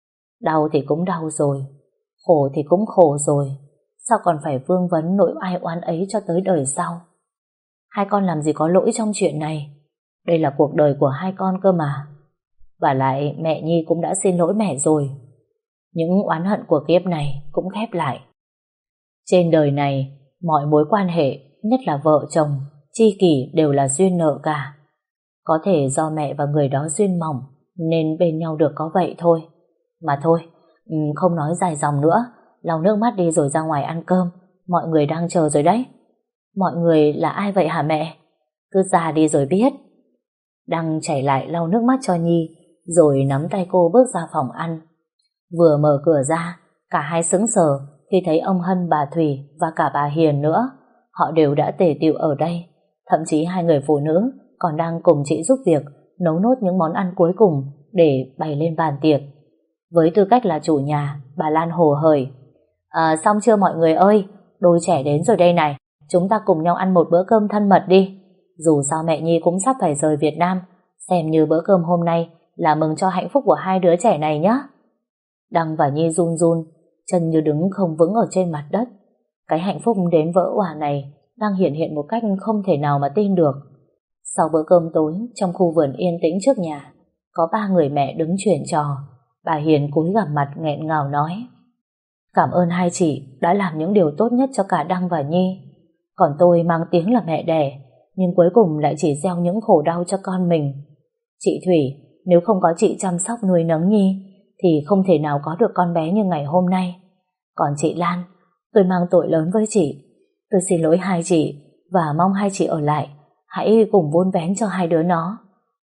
Đau thì cũng đau rồi, khổ thì cũng khổ rồi, sao còn phải vương vấn nỗi ai oán ấy cho tới đời sau? Hai con làm gì có lỗi trong chuyện này? Đây là cuộc đời của hai con cơ mà. Và lại mẹ Nhi cũng đã xin lỗi mẹ rồi. Những oán hận của kiếp này cũng khép lại. Trên đời này, mọi mối quan hệ, nhất là vợ chồng, tri kỷ đều là duyên nợ cả. Có thể do mẹ và người đó duyên mỏng nên bên nhau được có vậy thôi. Mà thôi, không nói dài dòng nữa, lau nước mắt đi rồi ra ngoài ăn cơm. Mọi người đang chờ rồi đấy. Mọi người là ai vậy hả mẹ? Cứ ra đi rồi biết. Đăng chảy lại lau nước mắt cho Nhi, rồi nắm tay cô bước ra phòng ăn. Vừa mở cửa ra, cả hai sững sờ khi thấy ông Hân, bà Thủy và cả bà Hiền nữa. Họ đều đã tề tựu ở đây. Thậm chí hai người phụ nữ còn đang cùng chị giúp việc nấu nốt những món ăn cuối cùng để bày lên bàn tiệc. Với tư cách là chủ nhà, bà Lan hồ hởi: xong chưa mọi người ơi, đôi trẻ đến rồi đây này, chúng ta cùng nhau ăn một bữa cơm thân mật đi. Dù sao mẹ Nhi cũng sắp phải rời Việt Nam, xem như bữa cơm hôm nay là mừng cho hạnh phúc của hai đứa trẻ này nhé. Đăng và Nhi run run, chân như đứng không vững ở trên mặt đất. Cái hạnh phúc đến vỡ òa này đang hiện hiện một cách không thể nào mà tin được. Sau bữa cơm tối, trong khu vườn yên tĩnh trước nhà, có ba người mẹ đứng chuyện trò. Bà Hiền cúi gằm mặt nghẹn ngào nói: Cảm ơn hai chị đã làm những điều tốt nhất cho cả Đăng và Nhi. Còn tôi mang tiếng là mẹ đẻ, nhưng cuối cùng lại chỉ gieo những khổ đau cho con mình. Chị Thủy, nếu không có chị chăm sóc nuôi nấng Nhi thì không thể nào có được con bé như ngày hôm nay. Còn chị Lan, tôi mang tội lớn với chị. Tôi xin lỗi hai chị và mong hai chị ở lại, hãy cùng vun vén cho hai đứa nó.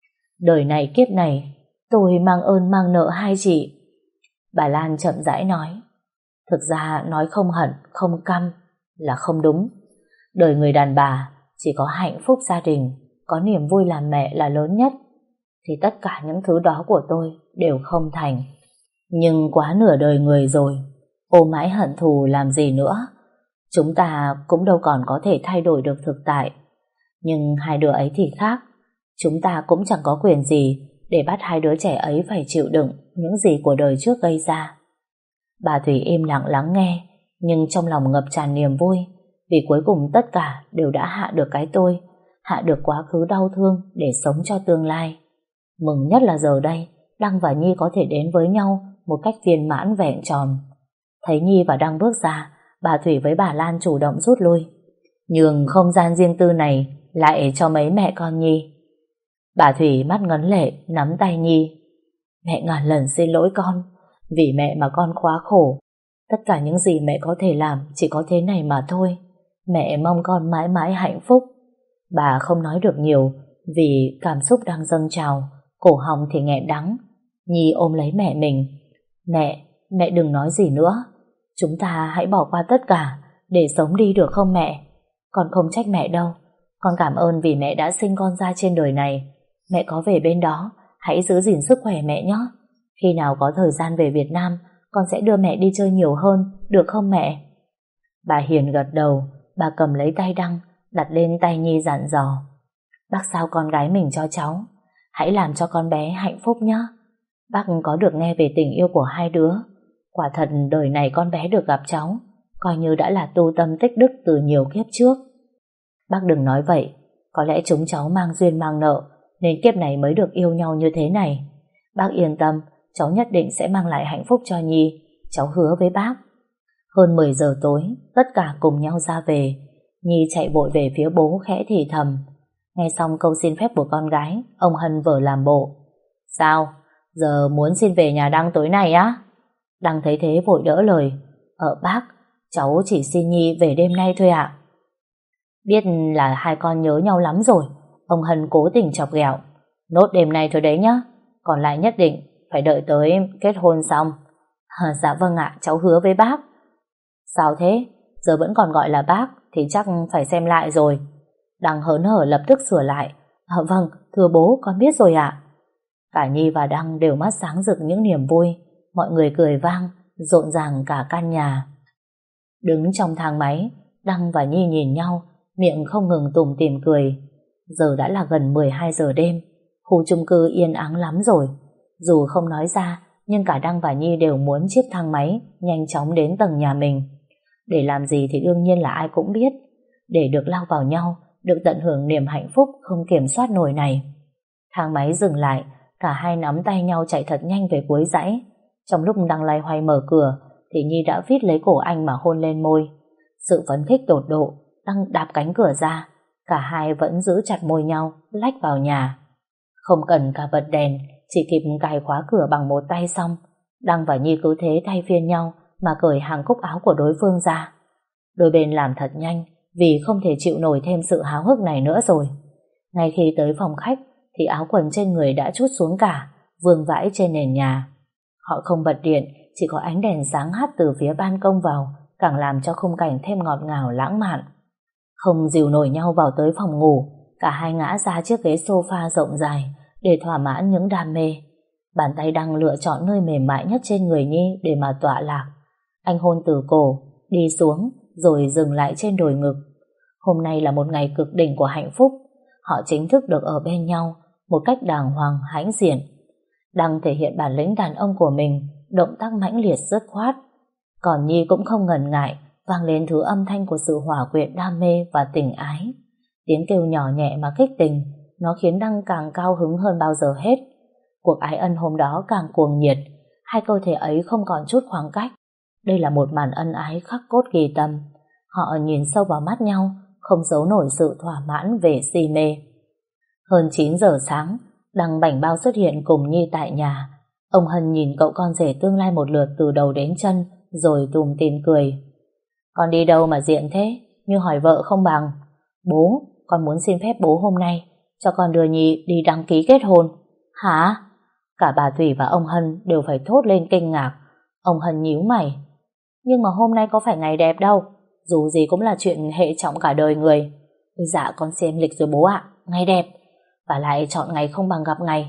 Đời này kiếp này, tôi mang ơn mang nợ hai chị. Bà Lan chậm rãi nói: Thực ra nói không hận, không căm là không đúng. Đời người đàn bà chỉ có hạnh phúc gia đình, có niềm vui làm mẹ là lớn nhất. thì tất cả những thứ đó của tôi đều không thành. Nhưng quá nửa đời người rồi, ôm mãi hận thù làm gì nữa. Chúng ta cũng đâu còn có thể thay đổi được thực tại. Nhưng hai đứa ấy thì khác. Chúng ta cũng chẳng có quyền gì để bắt hai đứa trẻ ấy phải chịu đựng những gì của đời trước gây ra. Bà Thủy im lặng lắng nghe, nhưng trong lòng ngập tràn niềm vui, vì cuối cùng tất cả đều đã hạ được cái tôi, hạ được quá khứ đau thương để sống cho tương lai. Mừng nhất là giờ đây, Đăng và Nhi có thể đến với nhau một cách viên mãn vẹn tròn. Thấy Nhi và Đăng bước ra, bà Thủy với bà Lan chủ động rút lui, nhường không gian riêng tư này lại cho mấy mẹ con Nhi. Bà Thủy mắt ngấn lệ nắm tay Nhi. Mẹ ngàn lần xin lỗi con, vì mẹ mà con quá khổ. Tất cả những gì mẹ có thể làm chỉ có thế này mà thôi. Mẹ mong con mãi mãi hạnh phúc. Bà không nói được nhiều vì cảm xúc đang dâng trào, cổ họng thì nghẹn đắng. Nhi ôm lấy mẹ mình. Mẹ đừng nói gì nữa. Chúng ta hãy bỏ qua tất cả để sống đi được không mẹ? Con không trách mẹ đâu. Con cảm ơn vì mẹ đã sinh con ra trên đời này. Mẹ có về bên đó, hãy giữ gìn sức khỏe mẹ nhé. Khi nào có thời gian về Việt Nam, con sẽ đưa mẹ đi chơi nhiều hơn, được không mẹ? Bà Hiền gật đầu, bà cầm lấy tay Đăng, đặt lên tay Nhi dặn dò. Bác giao con gái mình cho cháu, hãy làm cho con bé hạnh phúc nhé. Bác có được nghe về tình yêu của hai đứa. Quả thật đời này con bé được gặp cháu, coi như đã là tu tâm tích đức từ nhiều kiếp trước. Bác đừng nói vậy, có lẽ chúng cháu mang duyên mang nợ, nên kiếp này mới được yêu nhau như thế này. Bác yên tâm, cháu nhất định sẽ mang lại hạnh phúc cho Nhi, cháu hứa với bác. Hơn 10 giờ tối, tất cả cùng nhau ra về. Nhi chạy vội về phía bố khẽ thì thầm. Nghe xong câu xin phép của con gái, ông Hân vờ làm bộ. Sao? Giờ muốn xin về nhà Đăng tối nay á? Đăng thấy thế vội đỡ lời. Bác, cháu chỉ xin Nhi về đêm nay thôi ạ. Biết là hai con nhớ nhau lắm rồi, ông Hân cố tình chọc ghẹo. Nốt đêm nay thôi đấy nhá, còn lại nhất định phải đợi tới kết hôn xong. Dạ vâng ạ, cháu hứa với bác. Sao thế? Giờ vẫn còn gọi là bác thì chắc phải xem lại rồi. Đăng hớn hở lập tức sửa lại. Vâng, thưa bố, con biết rồi ạ. Cả Nhi và Đăng đều mắt sáng rực những niềm vui. Mọi người cười vang, rộn ràng cả căn nhà. Đứng trong thang máy, Đăng và Nhi nhìn nhau, miệng không ngừng tủm tỉm cười. Giờ đã là gần 12 giờ đêm, khu chung cư yên ắng lắm rồi. Dù không nói ra, nhưng cả Đăng và Nhi đều muốn chiếc thang máy nhanh chóng đến tầng nhà mình. Để làm gì thì đương nhiên là ai cũng biết. Để được lao vào nhau, được tận hưởng niềm hạnh phúc không kiểm soát nổi này. Thang máy dừng lại, cả hai nắm tay nhau chạy thật nhanh về cuối dãy. Trong lúc đang loay hoay mở cửa, thì Nhi đã vít lấy cổ anh mà hôn lên môi. Sự phấn khích tột độ, Đăng đạp cánh cửa ra. Cả hai vẫn giữ chặt môi nhau, lách vào nhà. Không cần cả bật đèn, chỉ kịp cài khóa cửa bằng một tay xong, Đăng và Nhi cứ thế thay phiên nhau mà cởi hàng cúc áo của đối phương ra. Đôi bên làm thật nhanh vì không thể chịu nổi thêm sự háo hức này nữa rồi. Ngay khi tới phòng khách thì áo quần trên người đã trút xuống cả, vương vãi trên nền nhà. Họ không bật điện, chỉ có ánh đèn sáng hắt từ phía ban công vào, càng làm cho khung cảnh thêm ngọt ngào lãng mạn. Không dìu nổi nhau vào tới phòng ngủ, cả hai ngã ra chiếc ghế sofa rộng dài để thỏa mãn những đam mê. Bàn tay Đăng lựa chọn nơi mềm mại nhất trên người Nhi để mà tọa lạc. Anh hôn từ cổ, đi xuống, rồi dừng lại trên đồi ngực. Hôm nay là một ngày cực đỉnh của hạnh phúc. Họ chính thức được ở bên nhau một cách đàng hoàng hãnh diện. Đăng thể hiện bản lĩnh đàn ông của mình, động tác mãnh liệt dứt khoát. Còn Nhi cũng không ngần ngại vang lên thứ âm thanh của sự hòa quyện đam mê và tình ái. Tiếng kêu nhỏ nhẹ mà kích tình, nó khiến Đăng càng cao hứng hơn bao giờ hết. Cuộc ái ân hôm đó càng cuồng nhiệt, hai cơ thể ấy không còn chút khoảng cách. Đây là một màn ân ái khắc cốt ghi tâm. Họ nhìn sâu vào mắt nhau, không giấu nổi sự thỏa mãn về si mê. Hơn 9 giờ sáng, Đăng bảnh bao xuất hiện cùng Nhi tại nhà. Ông Hân nhìn cậu con rể tương lai một lượt từ đầu đến chân, rồi tủm tỉm cười. Con đi đâu mà diện thế, như hỏi vợ không bằng. Bố, con muốn xin phép bố hôm nay cho con đưa Nhi đi đăng ký kết hôn. Hả? Cả bà Thủy và ông Hân đều phải thốt lên kinh ngạc. Ông Hân nhíu mày. Nhưng mà hôm nay có phải ngày đẹp đâu, dù gì cũng là chuyện hệ trọng cả đời người. Dạ con xem lịch rồi bố ạ, ngày đẹp. Và lại chọn ngày không bằng gặp ngày.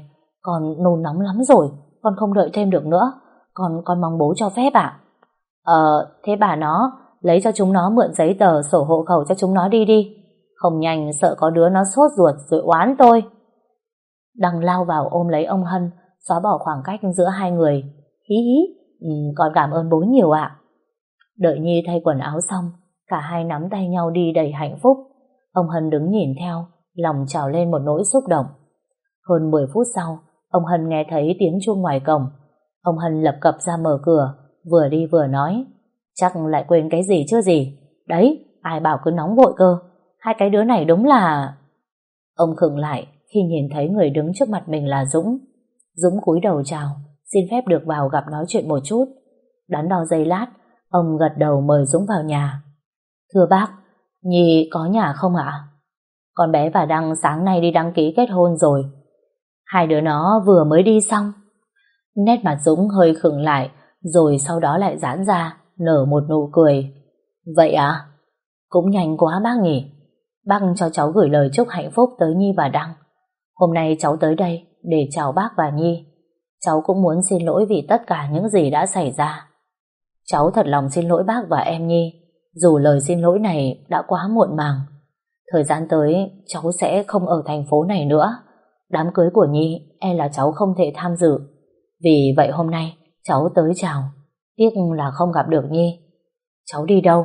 Con nôn nóng lắm rồi, con không đợi thêm được nữa. Con mong bố cho phép ạ. Thế bà nó lấy cho chúng nó mượn giấy tờ sổ hộ khẩu cho chúng nó đi. Không nhanh sợ có đứa nó sốt ruột rồi oán tôi. Đăng lao vào ôm lấy ông Hân, xóa bỏ khoảng cách giữa hai người. Hí hí, con cảm ơn bố nhiều ạ. Đợi Nhi thay quần áo xong, cả hai nắm tay nhau đi đầy hạnh phúc. Ông Hân đứng nhìn theo, lòng trào lên một nỗi xúc động. Hơn 10 phút sau, ông Hân nghe thấy tiếng chuông ngoài cổng. Ông Hân lập cập ra mở cửa, vừa đi vừa nói: chắc lại quên cái gì chứ gì. Đấy, ai bảo cứ nóng vội cơ. Hai cái đứa này đúng là... Ông khựng lại khi nhìn thấy người đứng trước mặt mình là Dũng. Dũng cúi đầu chào, xin phép được vào gặp nói chuyện một chút. Đắn đo giây lát, ông gật đầu mời Dũng vào nhà. Thưa bác, Nhi có nhà không ạ? Con bé và Đăng sáng nay đi đăng ký kết hôn rồi. Hai đứa nó vừa mới đi xong. Nét mặt Dũng hơi khựng lại, rồi sau đó lại giãn ra, nở một nụ cười. Vậy à? Cũng nhanh quá bác nhỉ. Bác cho cháu gửi lời chúc hạnh phúc tới Nhi và Đăng. Hôm nay cháu tới đây để chào bác và Nhi. Cháu cũng muốn xin lỗi vì tất cả những gì đã xảy ra. Cháu thật lòng xin lỗi bác và em Nhi, dù lời xin lỗi này đã quá muộn màng. Thời gian tới cháu sẽ không ở thành phố này nữa. Đám cưới của Nhi e là cháu không thể tham dự. Vì vậy hôm nay cháu tới chào. Tiếc là không gặp được Nhi. Cháu đi đâu?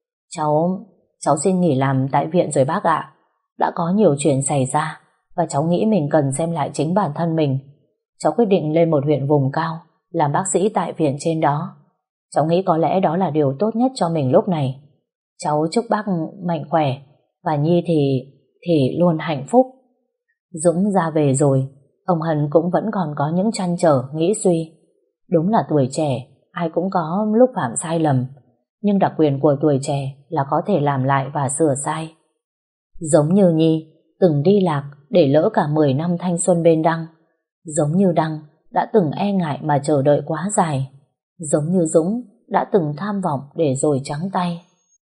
Cháu xin nghỉ làm tại viện rồi bác ạ. Đã có nhiều chuyện xảy ra và cháu nghĩ mình cần xem lại chính bản thân mình. Cháu quyết định lên một huyện vùng cao làm bác sĩ tại viện trên đó. Cháu nghĩ có lẽ đó là điều tốt nhất cho mình lúc này. Cháu chúc bác mạnh khỏe và Nhi thì luôn hạnh phúc. Dũng ra về rồi, ông Hân cũng vẫn còn có những trăn trở, nghĩ suy. Đúng là tuổi trẻ, ai cũng có lúc phạm sai lầm, nhưng đặc quyền của tuổi trẻ là có thể làm lại và sửa sai. Giống như Nhi từng đi lạc để lỡ cả 10 năm thanh xuân bên Đăng. Giống như Đăng đã từng e ngại mà chờ đợi quá dài. Giống như Dũng đã từng tham vọng để rồi trắng tay.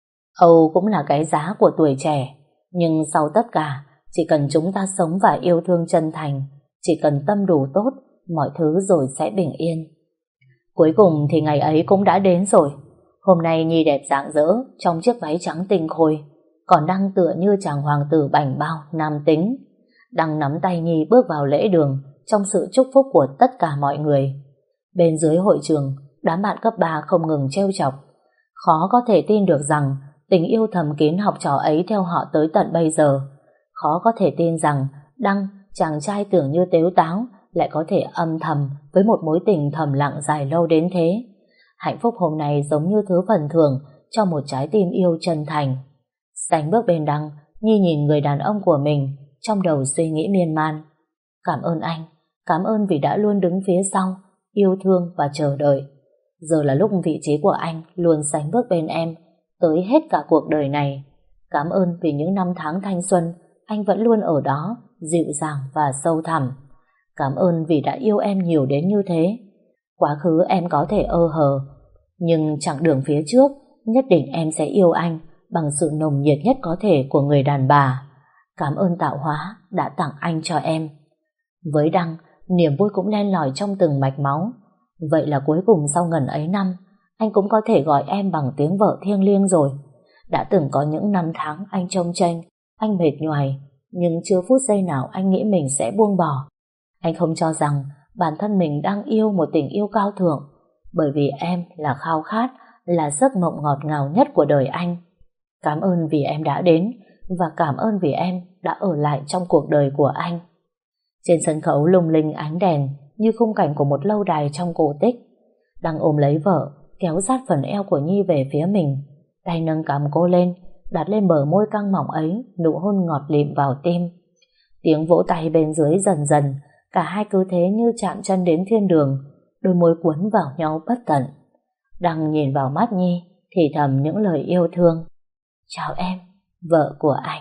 Âu cũng là cái giá của tuổi trẻ, nhưng sau tất cả, chỉ cần chúng ta sống và yêu thương chân thành, chỉ cần tâm đủ tốt, mọi thứ rồi sẽ bình yên. Cuối cùng thì ngày ấy cũng đã đến rồi. Hôm nay Nhi đẹp rạng rỡ trong chiếc váy trắng tinh khôi, còn Đăng tựa như chàng hoàng tử bảnh bao nam tính. Đăng nắm tay Nhi bước vào lễ đường trong sự chúc phúc của tất cả mọi người. Bên dưới hội trường, đám bạn cấp 3 không ngừng trêu chọc. Khó có thể tin được rằng tình yêu thầm kín học trò ấy theo họ tới tận bây giờ. Khó có thể tin rằng Đăng, chàng trai tưởng như tếu táo, lại có thể âm thầm với một mối tình thầm lặng dài lâu đến thế. Hạnh phúc hôm nay giống như thứ phần thưởng cho một trái tim yêu chân thành. Sánh bước bên Đăng, Nhi nhìn người đàn ông của mình, trong đầu suy nghĩ miên man. Cảm ơn anh, cảm ơn vì đã luôn đứng phía sau, yêu thương và chờ đợi. Giờ là lúc vị trí của anh luôn sánh bước bên em, tới hết cả cuộc đời này. Cảm ơn vì những năm tháng thanh xuân, anh vẫn luôn ở đó, dịu dàng và sâu thẳm. Cảm ơn vì đã yêu em nhiều đến như thế. Quá khứ em có thể ơ hờ, nhưng chặng đường phía trước, nhất định em sẽ yêu anh bằng sự nồng nhiệt nhất có thể của người đàn bà. Cảm ơn tạo hóa đã tặng anh cho em. Với Đăng, niềm vui cũng len lỏi trong từng mạch máu. Vậy là cuối cùng sau ngần ấy năm, anh cũng có thể gọi em bằng tiếng vợ thiêng liêng rồi. Đã từng có những năm tháng anh chông chênh, anh mệt nhoài, nhưng chưa phút giây nào anh nghĩ mình sẽ buông bỏ. Anh không cho rằng bản thân mình đang yêu một tình yêu cao thượng, bởi vì em là khao khát, là giấc mộng ngọt ngào nhất của đời anh. Cảm ơn vì em đã đến, và cảm ơn vì em đã ở lại trong cuộc đời của anh. Trên sân khấu lung linh ánh đèn như khung cảnh của một lâu đài trong cổ tích. Đang ôm lấy vợ, kéo sát phần eo của Nhi về phía mình, tay nâng cằm cô lên, đặt lên bờ môi căng mọng ấy nụ hôn ngọt lịm vào tim. Tiếng vỗ tay bên dưới dần dần, cả hai cứ thế như chạm chân đến thiên đường, đôi môi cuốn vào nhau bất tận. Đang nhìn vào mắt Nhi, thì thầm những lời yêu thương. Chào em, vợ của anh.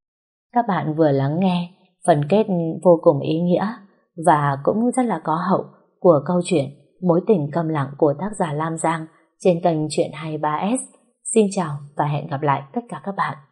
Các bạn vừa lắng nghe phần kết vô cùng ý nghĩa và cũng rất là có hậu của câu chuyện Mối tình câm lặng của tác giả Lam Giang trên kênh Chuyện 23S. Xin chào và hẹn gặp lại tất cả các bạn.